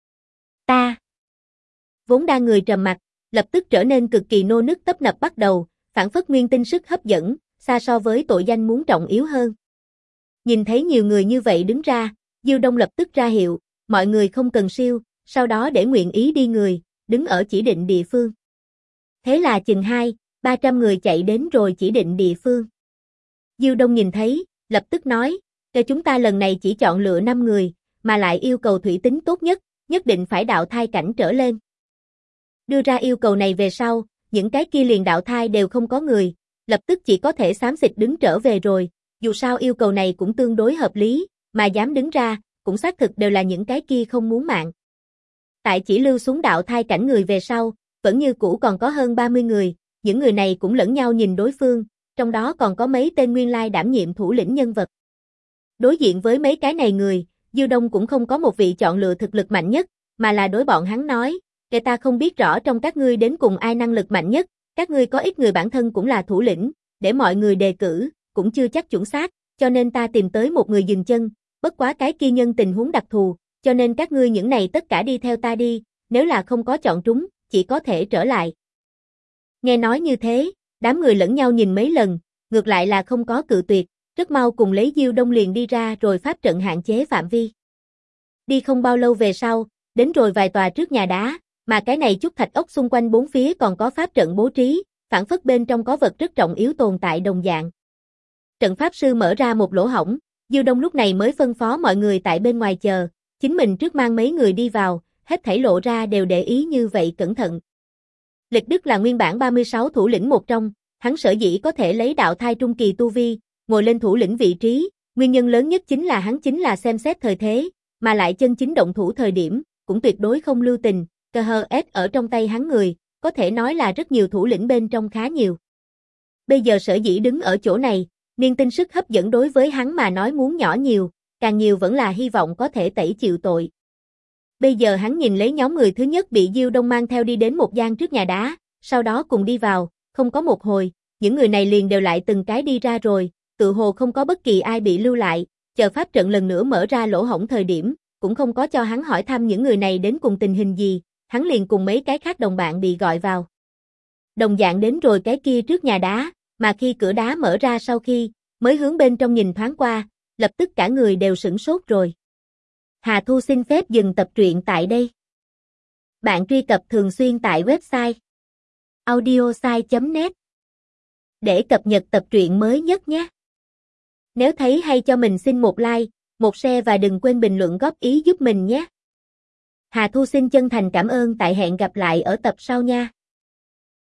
Vốn đang người trầm mặc, lập tức trở nên cực kỳ nô nức tấp nập bắt đầu, phản phất nguyên tinh sức hấp dẫn, xa so với tội danh muốn trọng yếu hơn. Nhìn thấy nhiều người như vậy đứng ra, Diêu Đông lập tức ra hiệu, mọi người không cần siêu, sau đó để nguyện ý đi người, đứng ở chỉ định địa phương. Thế là chừng 200-300 người chạy đến rồi chỉ định địa phương. Diêu Đông nhìn thấy, lập tức nói, chúng ta lần này chỉ chọn lựa 5 người, mà lại yêu cầu thủy tính tốt nhất định phải đạo thai cảnh trở lên. Đưa ra yêu cầu này về sau, những cái kia liền đạo thai đều không có người, lập tức chỉ có thể xám xịt đứng trở về rồi, dù sao yêu cầu này cũng tương đối hợp lý, mà dám đứng ra, cũng xác thực đều là những cái kia không muốn mạng. Tại chỉ lưu xuống đạo thai cảnh người về sau, vẫn như cũ còn có hơn 30 người, những người này cũng lẫn nhau nhìn đối phương, trong đó còn có mấy tên nguyên lai đảm nhiệm thủ lĩnh nhân vật. Đối diện với mấy cái này người, Diêu Đông cũng không có một vị chọn lựa thực lực mạnh nhất, mà là đối bọn hắn nói, ta không biết rõ trong các ngươi đến cùng ai năng lực mạnh nhất, các ngươi có ít người bản thân cũng là thủ lĩnh, để mọi người đề cử, cũng chưa chắc chuẩn xác, cho nên ta tìm tới một người dừng chân, bất quá cái kia nhân tình huống đặc thù, cho nên các ngươi những này tất cả đi theo ta đi, nếu là không có chọn trúng, chỉ có thể trở lại. Nghe nói như thế, Đám người lẫn nhau nhìn mấy lần, ngược lại là không có cự tuyệt, rất mau cùng lấy Diêu Đông liền đi ra rồi pháp trận hạn chế phạm vi. Đi không bao lâu về sau, đến rồi vài tòa trước nhà đá, mà cái này chút thạch ốc xung quanh bốn phía còn có pháp trận bố trí, phản phất bên trong có vật rất trọng yếu tồn tại đồng dạng. Trận pháp sư mở ra một lỗ hổng, Diêu Đông lúc này mới phân phó mọi người tại bên ngoài chờ, chính mình trước mang mấy người đi vào, hết thảy lộ ra đều để ý như vậy cẩn thận. Lịch Đức là nguyên bản 36 thủ lĩnh một trong, hắn sở dĩ có thể lấy đạo thai trung kỳ tu vi, ngồi lên thủ lĩnh vị trí, nguyên nhân lớn nhất chính là hắn chính là xem xét thời thế, mà lại chân chính động thủ thời điểm, cũng tuyệt đối không lưu tình, KHS ở trong tay hắn người, có thể nói là rất nhiều thủ lĩnh bên trong khá nhiều. Bây giờ sở dĩ đứng ở chỗ này, niên tinh sức hấp dẫn đối với hắn mà nói muốn nhỏ nhiều, càng nhiều vẫn là hy vọng có thể tẩy chịu tội. Bây giờ hắn nhìn lấy nhóm người thứ nhất bị Diêu Đông mang theo đi đến một gian trước nhà đá, sau đó cùng đi vào, không có một hồi, những người này liền đều lại từng cái đi ra rồi, tự hồ không có bất kỳ ai bị lưu lại, chờ pháp trận lần nữa mở ra lỗ hổng thời điểm, cũng không có cho hắn hỏi thăm những người này đến cùng tình hình gì, hắn liền cùng mấy cái khác đồng bạn bị gọi vào. Đồng dạng đến rồi cái kia trước nhà đá, mà khi cửa đá mở ra sau khi, mới hướng bên trong nhìn thoáng qua, lập tức cả người đều sửng sốt rồi. Hà Thu xin phép dừng tập truyện tại đây. Bạn truy cập thường xuyên tại website audiosai.net để cập nhật tập truyện mới nhất nhé. Nếu thấy hay cho mình xin một like, một share và đừng quên bình luận góp ý giúp mình nhé. Hà Thu xin chân thành cảm ơn, tại hẹn gặp lại ở tập sau nha.